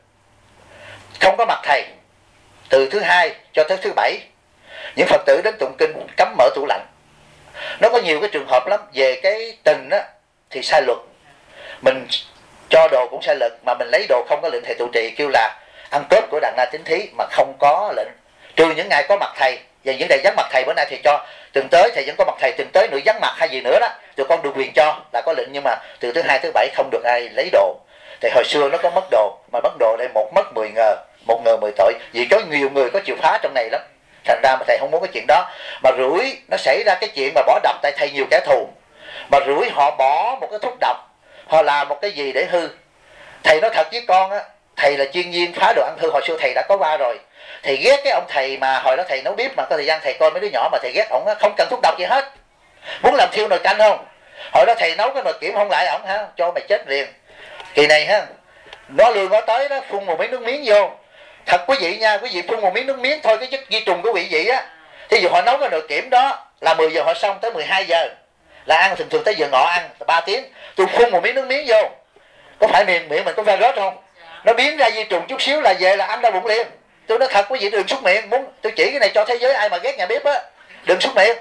không có mặt thầy từ thứ hai cho tới thứ bảy. Những Phật tử đến tụng kinh cấm mở tủ lạnh. Nó có nhiều cái trường hợp lắm. Về cái tình á thì sai luật, mình cho đồ cũng sai luật, mà mình lấy đồ không có lệnh thầy trụ trì, kêu là ăn cướp của đàn na tín thí mà không có lệnh. Trừ những ngày có mặt thầy, và những ngày vắng mặt thầy, bữa nay thầy cho tuần tới thầy vẫn có mặt thầy, tuần tới nữa vắng mặt hay gì nữa đó, tụi con được quyền cho là có lệnh. Nhưng mà từ thứ hai thứ bảy không được ai lấy đồ. Thì hồi xưa nó có mất đồ, mà mất đồ đây một mất 10 ngờ, một ngờ 10 tội. Vì có nhiều người có chịu phá trong này lắm. Thành ra mà thầy không muốn cái chuyện đó. Mà rủi nó xảy ra cái chuyện mà bỏ độc, tại thầy nhiều kẻ thù, mà rủi họ bỏ một cái thuốc độc, họ làm một cái gì để hư. Thầy nói thật với con á, thầy là chuyên viên phá đồ ăn hư, hồi xưa thầy đã có qua rồi. Thầy ghét cái ông thầy mà hồi đó thầy nấu bếp, mà có thời gian thầy coi mấy đứa nhỏ, mà thầy ghét ổng không cần thuốc độc gì hết. Muốn làm thiêu nồi canh không, hồi đó thầy nấu cái nồi kiểm không lại ổng ha, cho mày chết liền. Kỳ này ha, nó lừa nó tới đó, phun một miếng nước miếng vô. Thật quý vị nha, quý vị phun một miếng nước miếng thôi, cái chất vi trùng của quý vị á. Thí dụ họ nấu cái nồi kiểm đó là 10 giờ họ xong, tới 12 giờ là ăn, thường thường tới giờ ngọ ăn 3 tiếng. Tôi phun một miếng nước miếng vô, có phải miệng mình có virus không? Nó biến ra vi trùng chút xíu là về là ăn đau bụng liền. Tôi nói thật quý vị đừng xúc miệng. Muốn tôi chỉ cái này cho thế giới ai mà ghét nhà bếp á, đừng xúc miệng.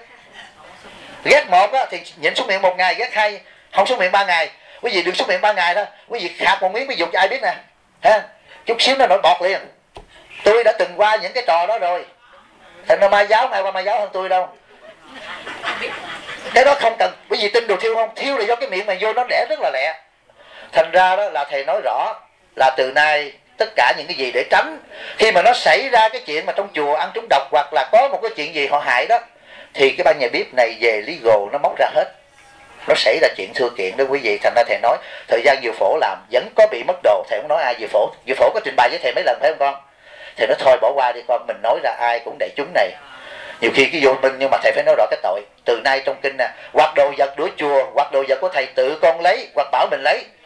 Ghét một á thì nhịn xúc miệng 1 ngày, ghét 2 không xúc miệng 3 ngày. Quý vị đừng xúc miệng 3 ngày đó, quý vị khạc một miếng ví dụ cho ai biết nè ha, chút xíu nó nổi bọt liền. Tôi đã từng qua những cái trò đó rồi. Thành ra mai giáo ai qua mai giáo hơn tôi đâu. Cái đó không cần. Quý vị tin đồ thiêu không? Thiêu là do cái miệng mà vô nó đẻ rất là lẹ. Thành ra đó là thầy nói rõ là từ nay tất cả những cái gì để tránh khi mà nó xảy ra cái chuyện mà trong chùa ăn trúng độc, hoặc là có một cái chuyện gì họ hại đó, thì cái ban nhà bếp này về legal nó móc ra hết. Nó xảy ra chuyện thưa kiện đó quý vị. Thành ra thầy nói thời gian Diệu Phổ làm vẫn có bị mất đồ. Thầy không nói ai. Diệu Phổ có trình bày với thầy mấy lần phải không con? Thầy nói thôi bỏ qua đi con, mình nói ra ai cũng đại chúng này nhiều khi cái vô minh. Nhưng mà thầy phải nói rõ cái tội. Từ nay trong kinh nè, hoặc đồ vật của chùa, hoặc đồ vật của thầy tự con lấy, hoặc bảo mình lấy,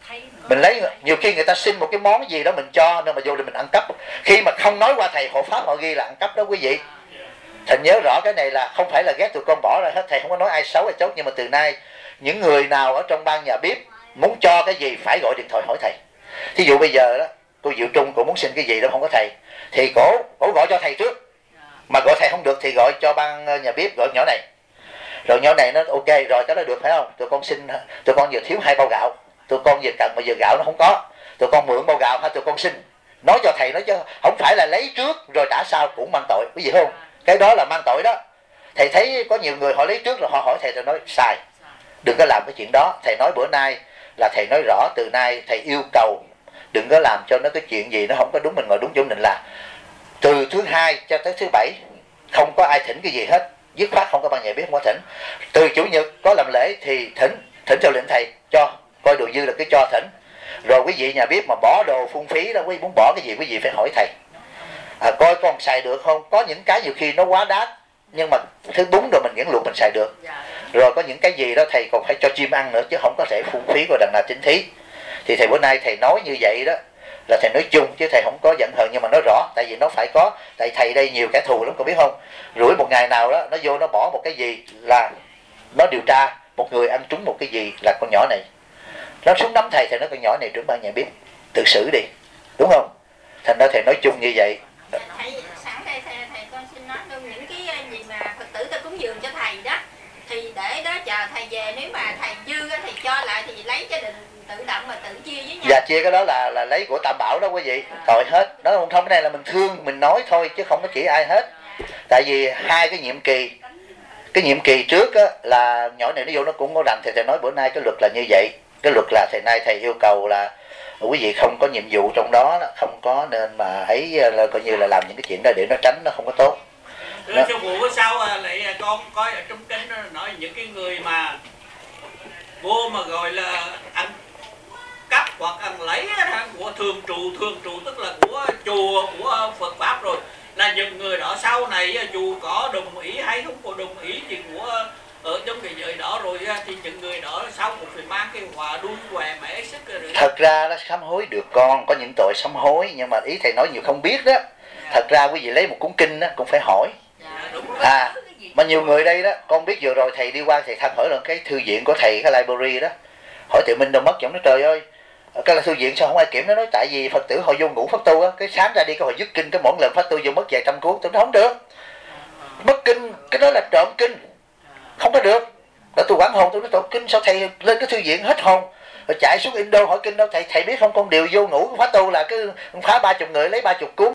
Mình lấy, nhiều khi người ta xin một cái món gì đó mình cho, nên mà vô thì mình ăn cắp. Khi mà không nói qua thầy hộ pháp họ ghi là ăn cắp đó quý vị. Thầy nhớ rõ cái này là không phải là ghét tụi con bỏ ra hết. Thầy không có nói ai xấu hay tốt, nhưng mà từ nay những người nào ở trong ban nhà bếp muốn cho cái gì phải gọi điện thoại hỏi thầy. Thí dụ bây giờ đó cô Diệu Trung cổ muốn xin cái gì đó không có thầy, thì cổ gọi cho thầy trước. Mà gọi thầy không được thì gọi cho ban nhà bếp, gọi nhỏ này. Rồi nhỏ này nó ok rồi, cái đó được phải không? Tụi con xin, tụi con vừa thiếu 2 bao gạo, tụi con vừa cần mà giờ gạo nó không có, tụi con mượn bao gạo hay tụi con xin. Nói cho thầy, nói chứ không phải là lấy trước rồi trả sau cũng mang tội, quý vị không? Cái đó là mang tội đó. Thầy thấy có nhiều người họ lấy trước rồi họ hỏi thầy, rồi nói sai, đừng có làm cái chuyện đó. Thầy nói bữa nay là thầy nói rõ, từ nay thầy yêu cầu đừng có làm cho nó cái chuyện gì nó không có đúng, mình ngồi đúng chỗ mình là từ thứ Hai cho tới thứ Bảy không có ai thỉnh cái gì hết, dứt khoát không có ban nhà bếp không có thỉnh. Từ Chủ Nhật có làm lễ thì thỉnh theo lệnh thầy cho, coi đồ dư là cứ cho thỉnh. Rồi quý vị nhà bếp mà bỏ đồ phung phí đó, quý vị muốn bỏ cái gì quý vị phải hỏi thầy, coi con xài được không. Có những cái nhiều khi nó quá đắt nhưng mà thứ đúng rồi mình vẫn luộc mình xài được. Rồi có những cái gì đó thầy còn phải cho chim ăn nữa, chứ không có thể phung phí của đằng nào chính thí. Thì thầy bữa nay thầy nói như vậy đó là thầy nói chung, chứ thầy không có giận hờn, nhưng mà nói rõ. Tại vì nó phải có, tại thầy đây nhiều kẻ thù lắm, có biết không? Rủi một ngày nào đó nó vô nó bỏ một cái gì là nó điều tra một người ăn trúng một cái gì là con nhỏ này, nó xuống nắm thầy, thầy nói con nhỏ này trưởng ban nhà bếp tự xử đi, đúng không? Thành ra thầy nói chung như vậy.
Thầy sẵn đây thầy con xin nói luôn những cái gì mà Phật tử ta cúng dường cho thầy đó, thì để đó chờ thầy về, nếu mà thầy dư thầy cho lại thì lấy cho đừng tự động mà tự chia với nhau.
Dạ, chia cái đó là lấy của Tam Bảo đó quý vị, tội hết. Đó không, cái này là mình thương, mình nói thôi chứ không có chỉ ai hết. Tại vì hai cái nhiệm kỳ trước á, là nhỏ này nó vô nó cũng có đành, thì thầy nói bữa nay cái luật là như vậy. Cái luật là nay thầy yêu cầu là quý vị không có nhiệm vụ trong đó, không có nên mà ấy là coi như là làm những cái chuyện đó để nó tránh, nó không có tốt.
Sư phụ sau lại con coi ở trong kinh nó nói những cái người mà vô mà gọi là ăn cắp hoặc ăn lấy của thường trụ tức là của chùa của Phật pháp, rồi là những người đó sau này dù có đồng ý hay không có đồng ý thì của ở trong cái giới đó rồi thì những người đó sau cũng phải mang cái hòa đuôi què mẻ sức rồi.
Thật ra nó sám hối được con, có những tội sám hối, nhưng mà ý thầy nói nhiều không biết đó. Thật ra quý vị lấy một cuốn kinh đó cũng phải hỏi. Mà nhiều người đây đó, con biết vừa rồi thầy đi qua thầy thăm hỏi lần cái thư viện của thầy, cái library đó, hỏi Tiểu Minh đâu mất, giọng nói trời ơi cái là thư viện sao không ai kiểm. Nó nói tại vì Phật tử họ vô ngủ phát tu á, cái sáng ra đi cái họ dứt kinh, cái mỗi lần phát tu vô mất vài trăm cuốn. Tôi nói không được, mất kinh cái đó là trộm kinh, không có được. Đó tôi quán hồn, tôi nói trộm kinh sao thầy lên cái thư viện hết hồn, rồi chạy xuống Indo hỏi kinh đâu thầy biết không, con đều vô ngủ phát tu là cứ phá 30 người lấy 30 cuốn.